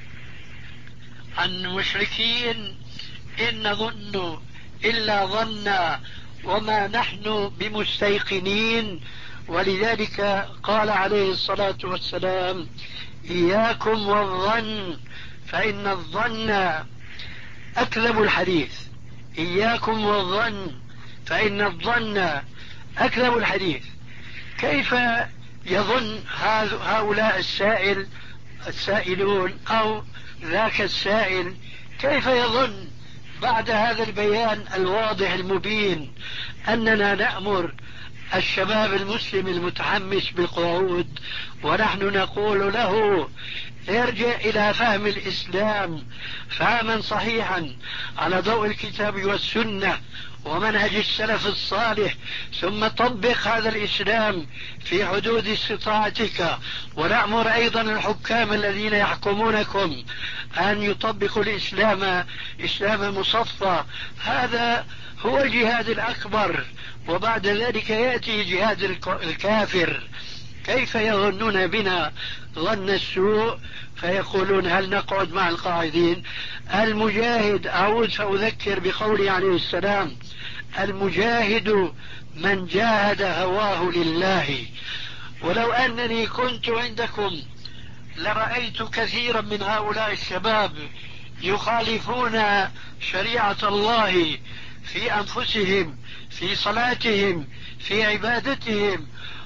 عن المشركين: إن نظن إلا ظنا وما نحن بمستيقنين. ولذلك قال عليه الصلاة والسلام: إياكم والظن فإن الظن أكذب الحديث. إياكم والظن فإن الظن أكذب الحديث. كيف يظن هؤلاء السائل السائلون أو ذاك السائل، كيف يظن بعد هذا البيان الواضح المبين أننا نأمر الشباب المسلم المتحمس بالقعود، ونحن نقول له: ارجع إلى فهم الإسلام فهما صحيحا على ضوء الكتاب والسنة ومنهج السلف الصالح، ثم طبق هذا الإسلام في حدود استطاعتك. ونأمر أيضا الحكام الذين يحكمونكم أن يطبقوا الإسلام إسلام مصفى. هذا هو الجهاد الأكبر، وبعد ذلك يأتي جهاد الكافر. كيف يظنون بنا ظن السوء فيقولون: هل نقعد مع القاعدين؟ المجاهد، أعود فأذكر بقوله عليه السلام: المجاهد من جاهد هواه لله. ولو أنني كنت عندكم لرأيت كثيرا من هؤلاء الشباب يخالفون شريعة الله في أنفسهم، في صلاتهم، في عبادتهم.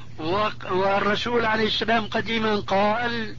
والرسول عليه السلام قديما قال: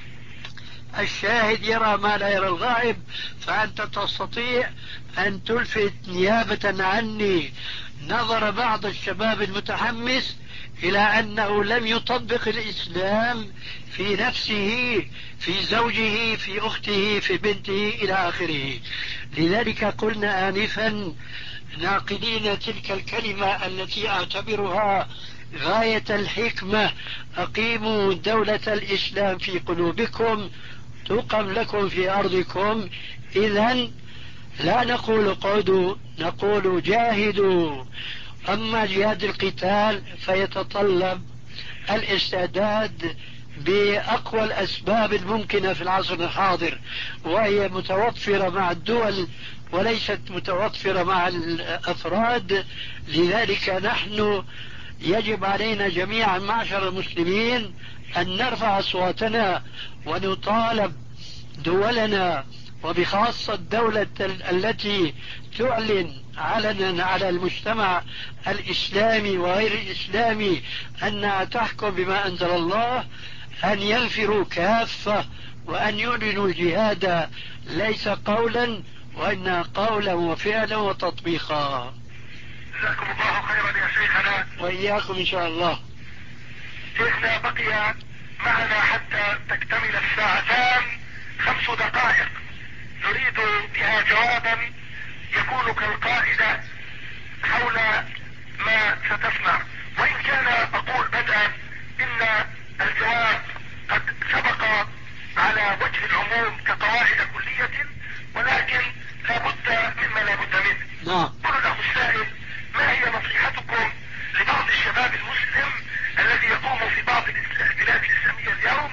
الشاهد يرى ما لا يرى الغائب. فأنت تستطيع أن تلفت نيابة عني نظر بعض الشباب المتحمس إلى أنه لم يطبق الإسلام في نفسه، في زوجه، في أخته، في بنته، إلى آخره. لذلك قلنا آنفا ناقلين تلك الكلمة التي أعتبرها غاية الحكمة: أقيموا دولة الإسلام في قلوبكم تقم لكم في أرضكم. إذن لا نقول اقعدوا، نقول جاهدوا. أما جهاد القتال فيتطلب الاستعداد بأقوى الأسباب الممكنة في العصر الحاضر، وهي متوفرة مع الدول وليست متوفرة مع الأفراد. لذلك نحن يجب علينا جميعا معشر المسلمين أن نرفع أصواتنا ونطالب دولنا، وبخاصة الدولة التي تعلن علنا على المجتمع الإسلامي وغير الإسلامي أنها تحكم بما أنزل الله، أن ينفروا كافة وأن يعلنوا الجهاد ليس قولا وإنما قولا وفعلا وتطبيقا. جزاكم الله خيرا يا شيخنا. وإياكم إن شاء الله. شيخنا بقي معنا حتى تكتمل الساعتان خمس دقائق نريد بها جوابا يكون كالقاعدة حول ما ستسمع، وإن كان أقول بدءا إن الجواب قد سبق على وجه العموم كقواعد كلية، ولكن لا بد مما لا بد منه. نعم. قل له السائل: ما هي نصيحتكم لبعض الشباب المسلم الذي يقوم في بعض البلاد الإسلامية اليوم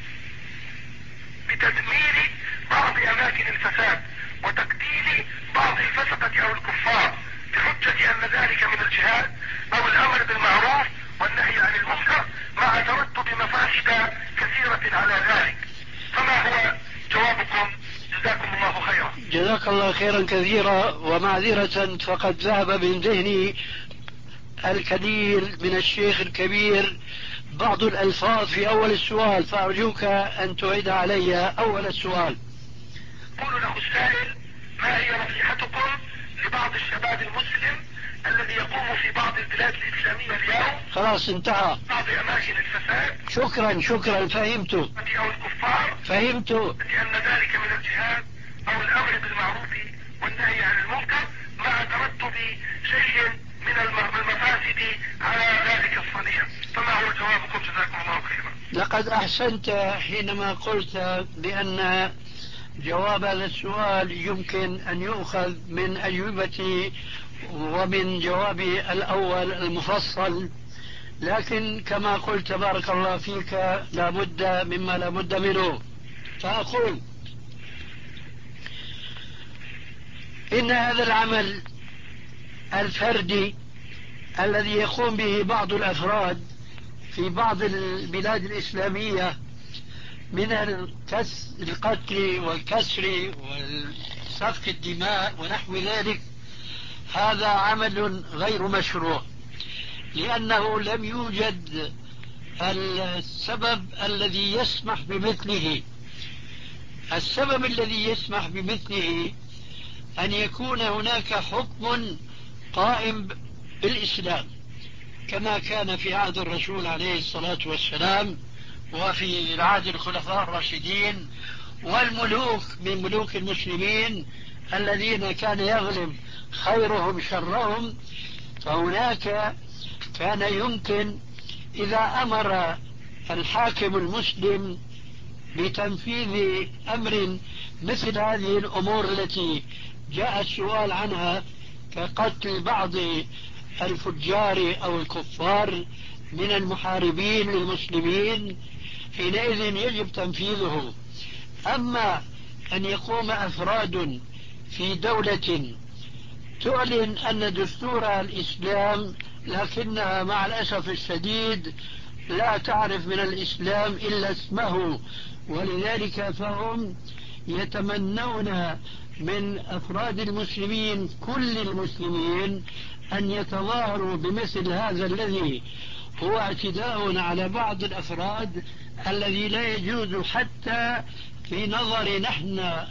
بتدمير بعض أماكن الفساد وتقتيل بعض الفسقة أو الكفار بحجة أن ذلك من الجهاد أو الأمر بالمعروف والنهي عن المنكر، مع ترتب مفاسد كثيرة على ذلك؟ فما هو جوابكم؟ جزاكم الله خيرا. جزاك الله خيرا كثيرا، ومعذرة فقد ذهب من ذهني الكثير من الشيخ الكبير بعض الألفاظ في أول السؤال، فأرجوك أن تعيد علي أول السؤال. قولوا له السائل: ما هي نصيحتكم لبعض الشباب المسلم الذي يقوم في بعض البلاد الإسلامية اليوم؟ خلاص انتهى. بعض أماكن الفساد. شكرا شكرا فهمت. أو الكفار. فهمت. لأن ذلك من الجهاد أو الأمر بالمعروف والنهي عن المنكر مع ترتب شيء من المفاسد على ذلك الصنيع. فما هو جوابكم؟ جزاكم الله خيرا. لقد أحسنت حينما قلت بأن جواب هذا السؤال يمكن أن يؤخذ من أجوبتي ومن جوابي الأول المفصل، لكن كما قلت بارك الله فيك لا بد مما لا بد منه. فأقول إن هذا العمل الفردي الذي يقوم به بعض الأفراد في بعض البلاد الإسلامية من القتل والكسر وسفك الدماء ونحو ذلك، هذا عمل غير مشروع، لأنه لم يوجد السبب الذي يسمح بمثله. السبب الذي يسمح بمثله أن يكون هناك حكم قائم بالإسلام كما كان في عهد الرسول عليه الصلاة والسلام وفي عهد الخلفاء الراشدين والملوك من ملوك المسلمين الذين كان يغلب خيرهم شرهم. فهناك كان يمكن إذا أمر الحاكم المسلم بتنفيذ أمر مثل هذه الأمور التي جاء السؤال عنها كقتل بعض الفجار أو الكفار من المحاربين للمسلمين، حينئذ يجب تنفيذه. أما أن يقوم أفراد في دولة تعلن أن دستورها الإسلام لكنها مع الأسف الشديد لا تعرف من الإسلام إلا اسمه، ولذلك فهم يتمنون من أفراد المسلمين كل المسلمين أن يتظاهروا بمثل هذا الذي هو اعتداء على بعض الأفراد الذي لا يجوز حتى في نظر نحن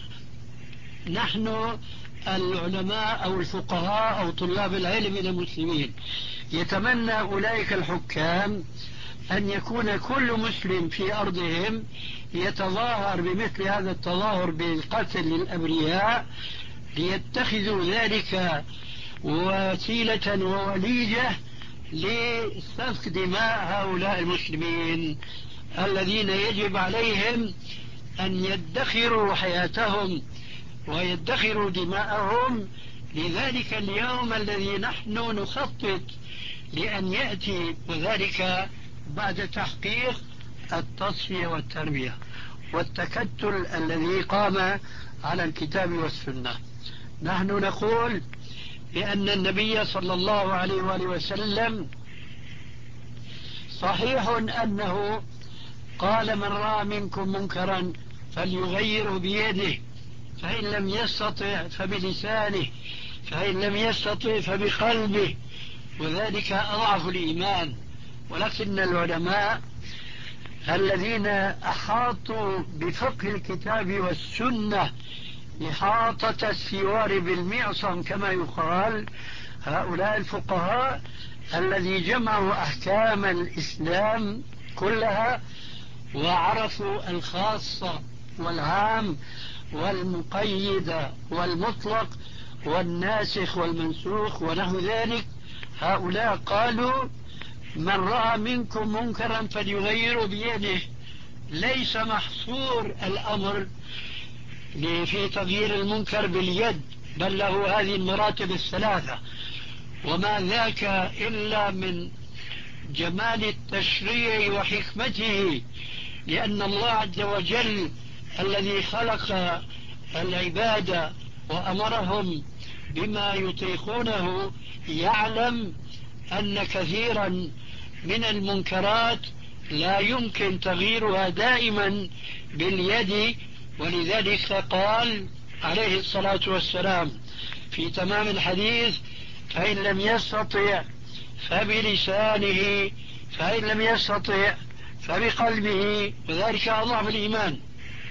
نحن العلماء أو الفقهاء أو طلاب العلم من المسلمين. يتمنى أولئك الحكام أن يكون كل مسلم في أرضهم يتظاهر بمثل هذا التظاهر بالقتل للأبرياء، ليتخذوا ذلك وسيلة ووليجة لسفك دماء هؤلاء المسلمين الذين يجب عليهم أن يدخروا حياتهم ويدخروا دماءهم لذلك اليوم الذي نحن نخطط لأن يأتي، وذلك بعد تحقيق التصفية والتربية والتكتل الذي قام على الكتاب والسنة. نحن نقول بأن النبي صلى الله عليه وآله وسلم صحيح أنه قال: من رأى منكم منكرا فليغيره بيده، فإن لم يستطع فبلسانه، فإن لم يستطع فبقلبه، وذلك أضعف الإيمان. ولكن العلماء الذين أحاطوا بفقه الكتاب والسنة إحاطة السوار بالمعصم كما يقال، هؤلاء الفقهاء الذي جمعوا أحكام الإسلام كلها وعرفوا الخاصة والعام والمقيد والمطلق والناسخ والمنسوخ ونحو ذلك، هؤلاء قالوا: من رأى منكم منكرا فليغيره بيده. ليس محصور الأمر في تغيير المنكر باليد، بل له هذه المراتب الثلاثة، وما ذاك إلا من جمال التشريع وحكمته، لأن الله عز وجل الذي خلق العباد وأمرهم بما يطيقونه يعلم أن كثيرا من المنكرات لا يمكن تغييرها دائما باليد، ولذلك قال: عليه الصلاة والسلام في تمام الحديث: فإن لم يستطع فبلسانه، فإن لم يستطع فبقلبه، وذلك أضعف الإيمان.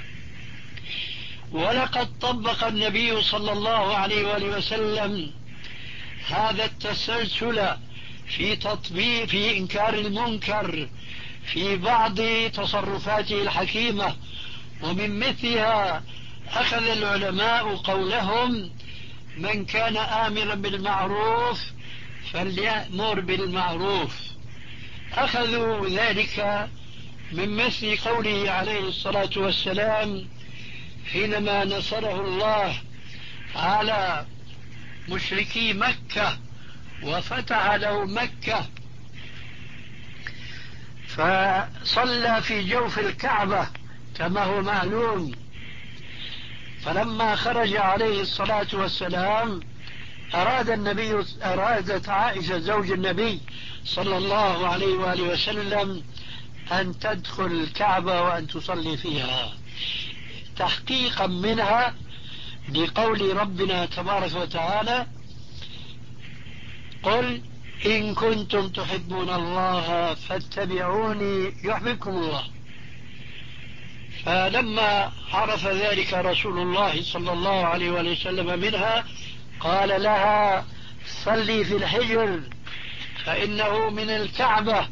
ولقد طبق النبي صلى الله عليه وآله وسلم هذا التسلسل في تطبيق في إنكار المنكر في بعض تصرفاته الحكيمة، ومن مثلها أخذ العلماء قولهم: من كان آمرا بالمعروف فليأمر بالمعروف. أخذوا ذلك من مثل قوله عليه الصلاة والسلام حينما نصره الله على مشركي مكة وفتح له مكة، فصلى في جوف الكعبة كما هو معلوم. فلما خرج عليه الصلاة والسلام أراد النبي أرادت عائشة زوج النبي صلى الله عليه وآله وسلم أن تدخل الكعبة وأن تصلي فيها، تحقيقا منها لقول ربنا تبارك وتعالى: قل إن كنتم تحبون الله فاتبعوني يحببكم الله. فلما عرف ذلك رسول الله صلى الله عليه وسلم منها قال لها: صلي في الحجر فإنه من الكعبة،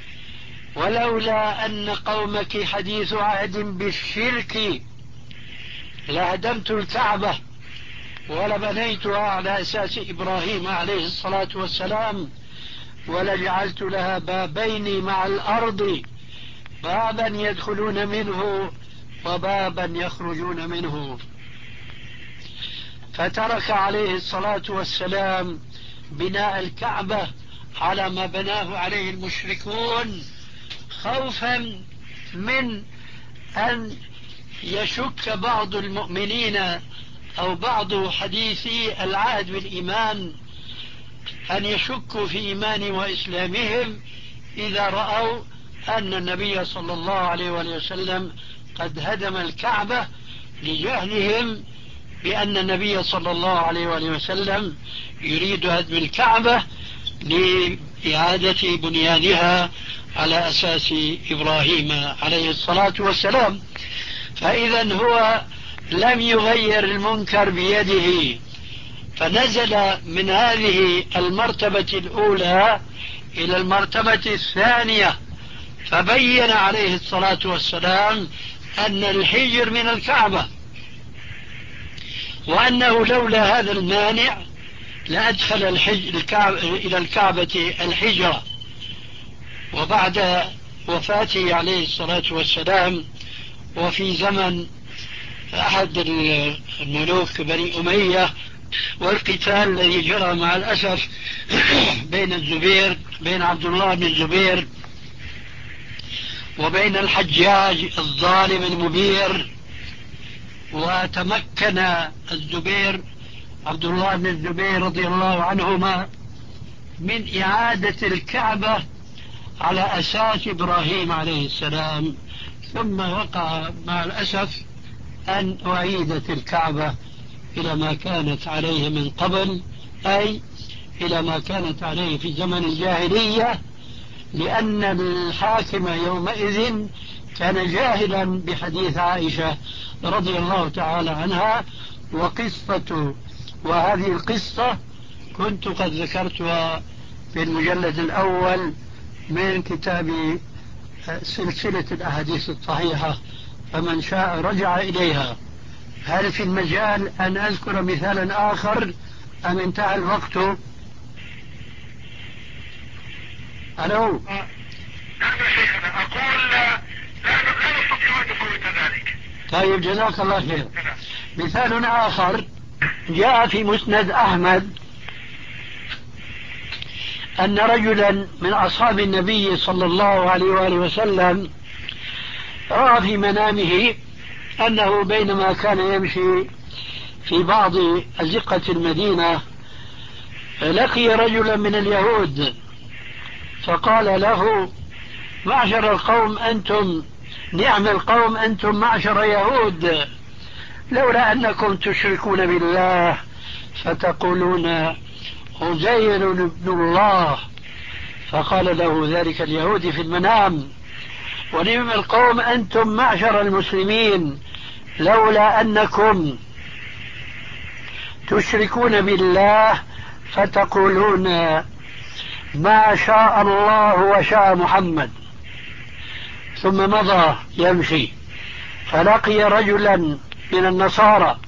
ولولا أن قومك حديث عهد بالشرك لهدمت الكعبة ولبنيتها على أساس إبراهيم عليه الصلاة والسلام، ولجعلت لها بابين مع الأرض، بابا يدخلون منه وبابا يخرجون منه. فترك عليه الصلاة والسلام بناء الكعبة على ما بناه عليه المشركون، خوفا من أن يشك بعض المؤمنين أو بعض حديثي العهد بالإيمان أن يشكوا في إيمان وإسلامهم إذا رأوا أن النبي صلى الله عليه وسلم قد هدم الكعبة، لجهلهم بأن النبي صلى الله عليه وسلم يريد هدم الكعبة لإعادة بنيانها على أساس إبراهيم عليه الصلاة والسلام. فإذا هو لم يغير المنكر بيده، فنزل من هذه المرتبة الأولى إلى المرتبة الثانية، فبين عليه الصلاة والسلام أن الحجر من الكعبة، وأنه لولا هذا المانع لأدخل الحج الكعبة إلى الكعبة الحجرة. وبعد وفاته عليه الصلاة والسلام وفي زمن أحد الملوك بني أمية والقتال الذي جرى مع الأسف بين الزبير بين عبد الله بن الزبير وبين الحجاج الظالم المبير، وتمكن الزبير عبد الله بن الزبير رضي الله عنهما من إعادة الكعبة على أساس إبراهيم عليه السلام، ثم وقع مع الأسف أن أعيدت الكعبة إلى ما كانت عليه من قبل، أي إلى ما كانت عليه في زمن الجاهلية، لأن الحاكم يومئذ كان جاهلا بحديث عائشة رضي الله تعالى عنها. وقصة وهذه القصة كنت قد ذكرتها في المجلد الأول من كتاب سلسلة الأحاديث الصحيحة، فمن شاء رجع إليها. هل في المجال أن أذكر مثالا آخر أم انتهى الوقت؟ ألو؟ نعم يا شيخنا، أقول لا لا نستطيع أن نفوت ذلك. طيب جزاك الله خير. مثال آخر جاء في مسند أحمد أن رجلا من أصحاب النبي صلى الله عليه وآله وسلم رأى في منامه أنه بينما كان يمشي في بعض أزقة المدينة لقي رجلا من اليهود، فقال له: معشر القوم أنتم، نعم القوم أنتم معشر يهود، لولا أنكم تشركون بالله فتقولون عزير ابن الله. فقال له ذلك اليهودي في المنام: ونعم القوم أنتم معشر المسلمين لولا أنكم تشركون بالله فتقولون ما شاء الله وشاء محمد. ثم مضى يمشي فلقي رجلا من النصارى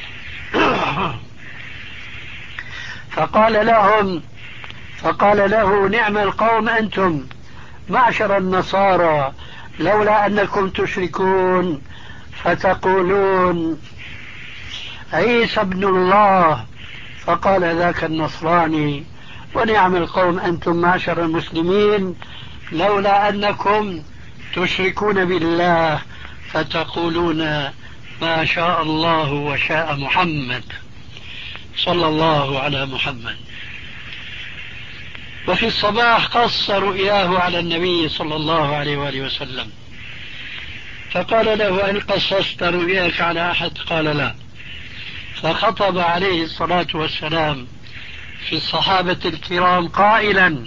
فقال لهم فقال له: نعم القوم أنتم معشر النصارى لولا أنكم تشركون فتقولون عيسى ابن الله. فقال ذاك النصراني: ونعم القوم أنتم معشر المسلمين لولا أنكم تشركون بالله فتقولون ما شاء الله وشاء محمد صلى الله على محمد. وفي الصباح قص رؤياه على النبي صلى الله عليه وآله وسلم، فقال له: هل قصصت رؤياك على أحد؟ قال: لا. فخطب عليه الصلاة والسلام في الصحابة الكرام قائلا: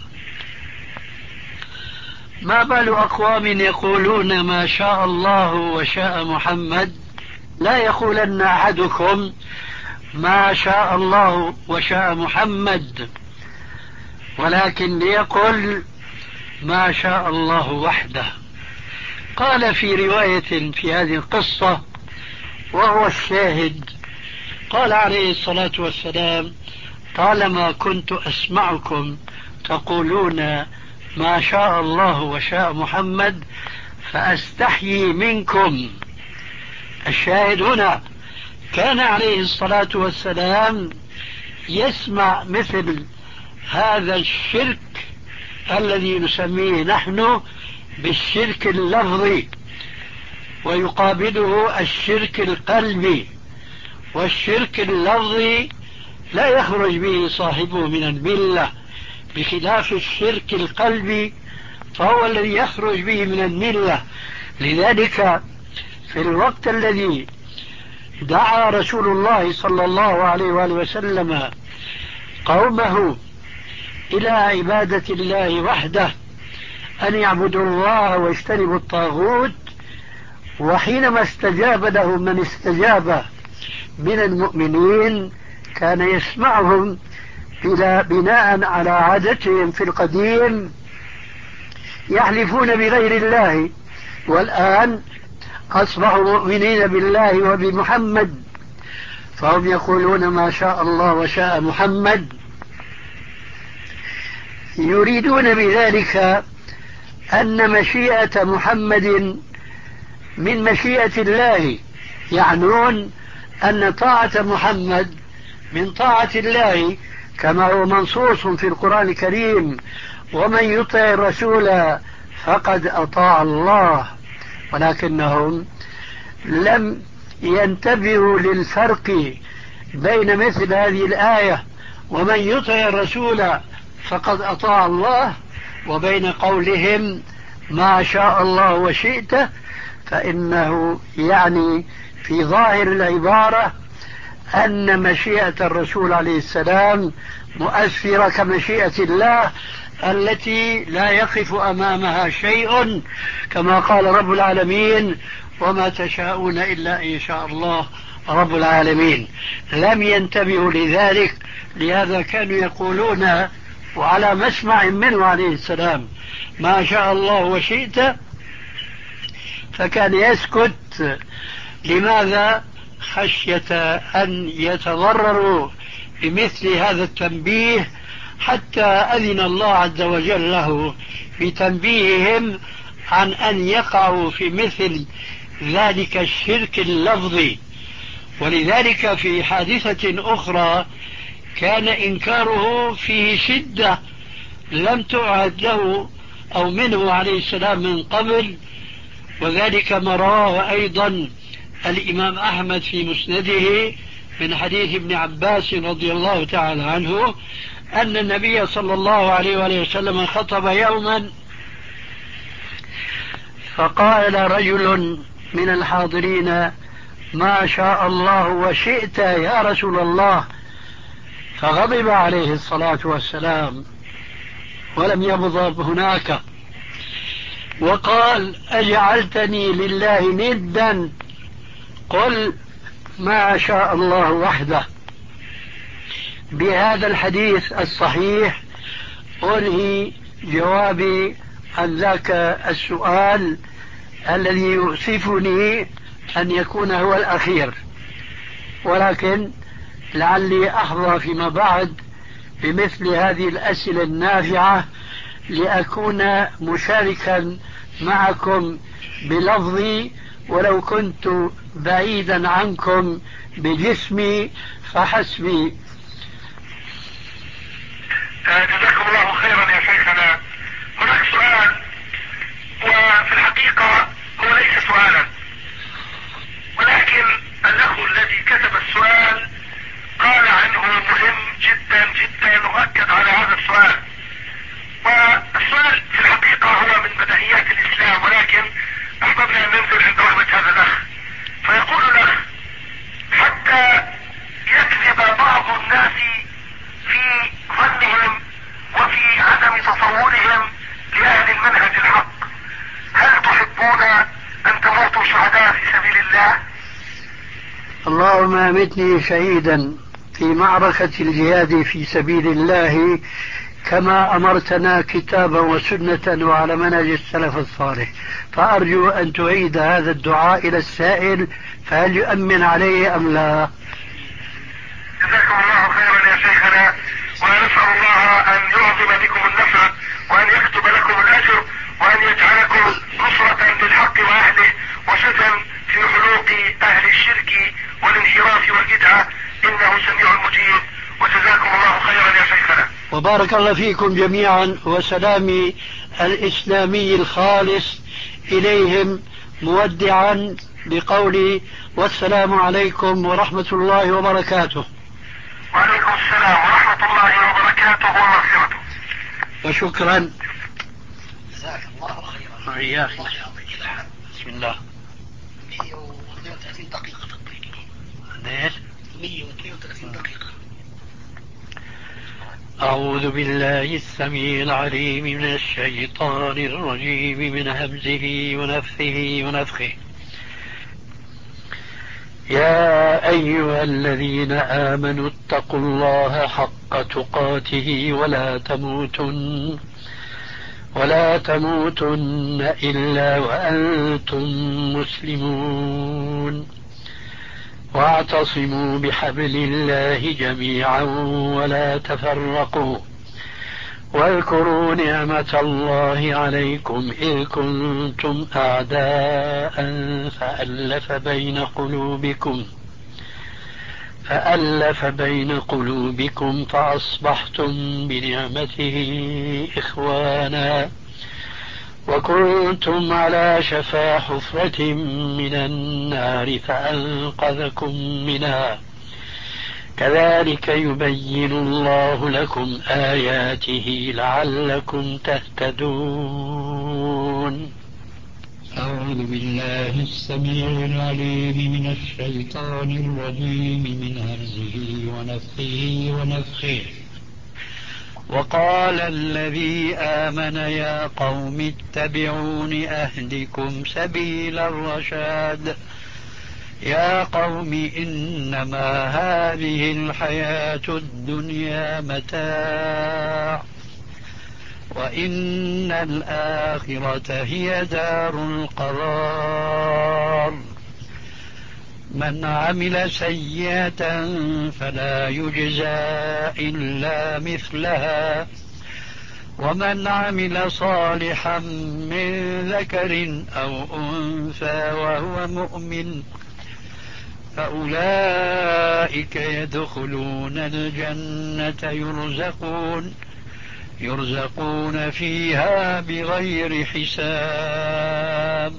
ما بال أقوام يقولون ما شاء الله وشاء محمد، لا يقولن أحدكم ما شاء الله وشاء محمد، ولكن ليقل ما شاء الله وحده. قال في رواية في هذه القصة وهو الشاهد، قال عليه الصلاة والسلام: طالما كنت أسمعكم تقولون ما شاء الله وشاء محمد فأستحيي منكم. الشاهد هنا كان عليه الصلاة والسلام يسمع مثل هذا الشرك الذي نسميه نحن بالشرك اللفظي، ويقابله الشرك القلبي. والشرك اللفظي لا يخرج به صاحبه من الملة، بخلاف الشرك القلبي فهو الذي يخرج به من الملة. لذلك في الوقت الذي دعا رسول الله صلى الله عليه وآله وسلم قومه إلى عبادة الله وحده، أن يعبدوا الله واجتنبوا الطاغوت، وحينما استجاب له من استجاب من المؤمنين كان يسمعهم إلى بناء على عادتهم في القديم يحلفون بغير الله، والآن أصبحوا مؤمنين بالله وبمحمد فهم يقولون ما شاء الله وشاء محمد، يريدون بذلك أن مشيئة محمد من مشيئة الله، يعنون أن طاعة محمد من طاعة الله، كما هو منصوص في القرآن الكريم: ومن يطع الرسول فقد أطاع الله. ولكنهم لم ينتبهوا للفرق بين مثل هذه الآية ومن يطع الرسول فقد أطاع الله وبين قولهم ما شاء الله وشئت، فإنه يعني في ظاهر العبارة أن مشيئة الرسول عليه السلام مؤثرة كمشيئة الله التي لا يقف أمامها شيء، كما قال رب العالمين: وما تشاءون إلا إن شاء الله رب العالمين. لم ينتبهوا لذلك، لهذا كانوا يقولون وعلى مسمع منه عليه السلام ما شاء الله وشئت، فكان يسكت. لماذا؟ خشية أن يتضرروا بمثل هذا التنبيه، حتى أذن الله عز وجل له بتنبيههم عن أن يقعوا في مثل ذلك الشرك اللفظي. ولذلك في حادثة أخرى كان إنكاره فيه شدة لم تعهد له أو منه عليه السلام من قبل، وذلك ما رواه أيضا الإمام أحمد في مسنده من حديث ابن عباس رضي الله تعالى عنه أن النبي صلى الله عليه وآله وسلم خطب يوما فقال رجل من الحاضرين: ما شاء الله وشئت يا رسول الله، فغضب عليه الصلاة والسلام ولم يغضب هناك، وقال أجعلتني لله ندا؟ قل ما شاء الله وحده. بهذا الحديث الصحيح أنهي جوابي عن ذاك السؤال الذي يؤسفني أن يكون هو الأخير، ولكن لعلي أحظى فيما بعد بمثل هذه الأسئلة النافعة لأكون مشاركا معكم بلفظي ولو كنت بعيدا عنكم بجسمي فحسبي. جزاكم الله خيرا يا شيخنا. هناك سؤال، وفي الحقيقة هو ليس سؤالا، ولكن الأخ الذي كتب السؤال قال عنه مهم جدا جدا وأكد على هذا السؤال. والسؤال في الحقيقة هو من بديهيات الإسلام، ولكن أحببنا أن ننزل عند رحمة هذا الأخ. فيقول الأخ: حتى يكذب بعض الناس في ظنهم وفي عدم تصورهم لأهل المنهج الحق، هل تحبون أن تموتوا شهداء في سبيل الله؟ اللهم أمتني شهيدا في معركة الجهاد في سبيل الله كما أمرتنا كتابا وسنة وعلى منهج السلف الصالح. فأرجو أن تعيد هذا الدعاء إلى السائل، فهل يؤمن عليه أم لا؟ جزاكم الله خيرا يا شيخنا، ونسأل الله أن يعظم بكم النفع وأن يكتب لكم الأجر وأن يجعلكم نصرة للحق وأهله وشفا في حلوق أهل الشرك والانحراف والبدعة، إنه سميع مجيب. وجزاكم الله خيرا يا شيخنا، وبارك الله فيكم جميعا، وسلامي الإسلامي الخالص إليهم مودعا بقولي والسلام عليكم ورحمة الله وبركاته. وعليكم السلام ورحمة الله وبركاته ومغفرته. وشكرا. جزاك الله خيرا. وإياك. بسم الله. مئة واثنين وثلاثين دقيقة تطبيق. ليش؟ مئة واثنين وثلاثين دقيقة. أعوذ بالله السميع العليم من الشيطان الرجيم من همزه ونفثه ونفخه. يا أيها الذين آمنوا اتقوا الله حق تقاته ولا تموتن ولا تموتن إلا وأنتم مسلمون، واعتصموا بحبل الله جميعا ولا تفرقوا، واذكروا نعمة الله عليكم إذ كنتم أعداء فألف بين قلوبكم فألف بين قلوبكم فأصبحتم بنعمته إخوانا، وكنتم على شفا حفرة من النار فأنقذكم منها، كذلك يبين الله لكم آياته لعلكم تهتدون. أعوذ بالله السميع العليم من الشيطان الرجيم من همزه ونفخه ونفخه. وقال الذي آمن يا قوم اتبعون أهدكم سبيل الرشاد. يا قوم إنما هذه الحياة الدنيا متاع وإن الآخرة هي دار القرار. من عمل سيئة فلا يجزى إلا مثلها ومن عمل صالحا من ذكر أو أنثى وهو مؤمن فأولئك يدخلون الجنة يرزقون يرزقون فيها بغير حساب.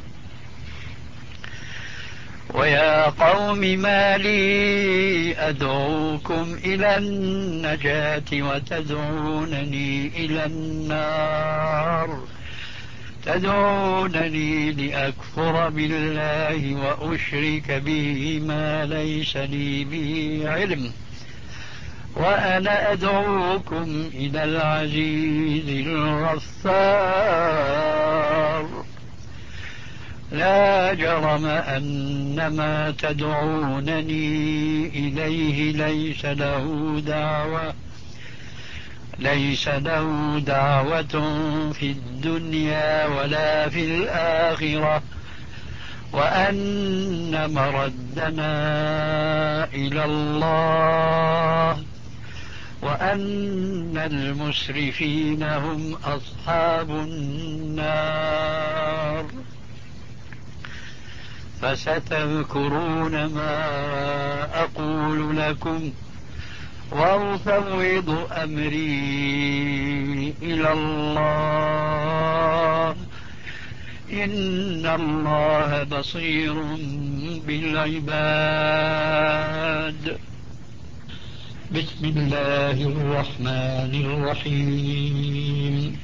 ويا قوم ما لي أدعوكم إلى النجاة وتدعونني إلى النار تدعونني لأكفر أكفر بالله وأشرك به ما ليس لي به علم، وأنا أدعوكم إلى العزيز الغفار. لا جرم أن ما تدعونني إليه ليس له دعوة ليس له دعوة في الدنيا ولا في الآخرة، وأن مردنا إلى الله، وأن المسرفين هم أصحاب النار. فستذكرون ما أقول لكم وأفوض أمري إلى الله، إن الله بصير بالعباد. بسم الله الرحمن الرحيم.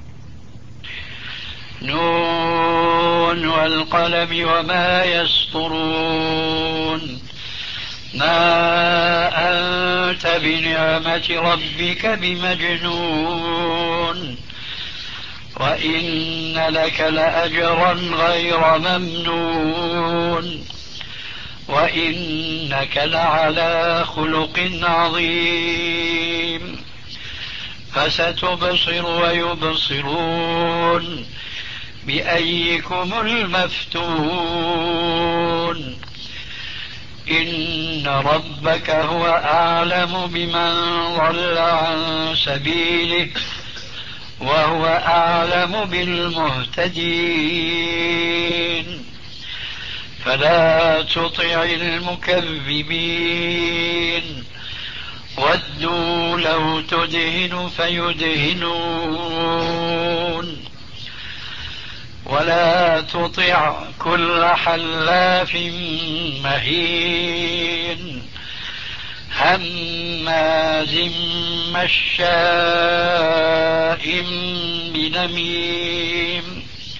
نون والقلم وما يسطرون. ما أنت بنعمة ربك بمجنون، وإن لك لأجرا غير ممنون، وإنك لعلى خلق عظيم. فستبصر ويبصرون بأيكم المفتون. إن ربك هو أعلم بمن ضل عن سبيله وهو أعلم بالمهتدين. فلا تطع المكذبين ودوا لو تدهن فيدهنون، ولا تطع كل حلاف مهين هماز مشاء بنميم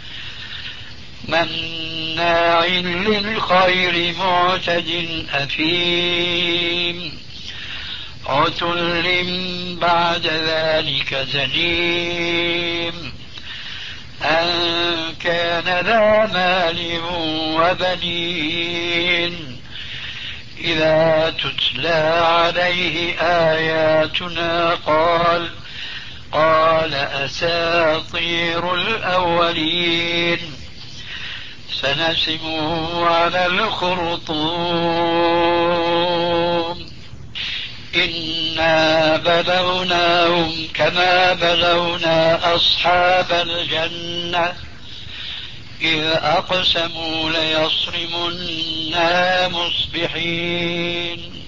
مناع للخير معتد أثيم عتل بعد ذلك زنيم أن كان ذا مال وبنين إذا تتلى عليه آياتنا قال قال أساطير الأولين سنسمه على الخرطوم. إنا بلوناهم كما بلونا أصحاب الجنة إذ أقسموا ليصرمنها مصبحين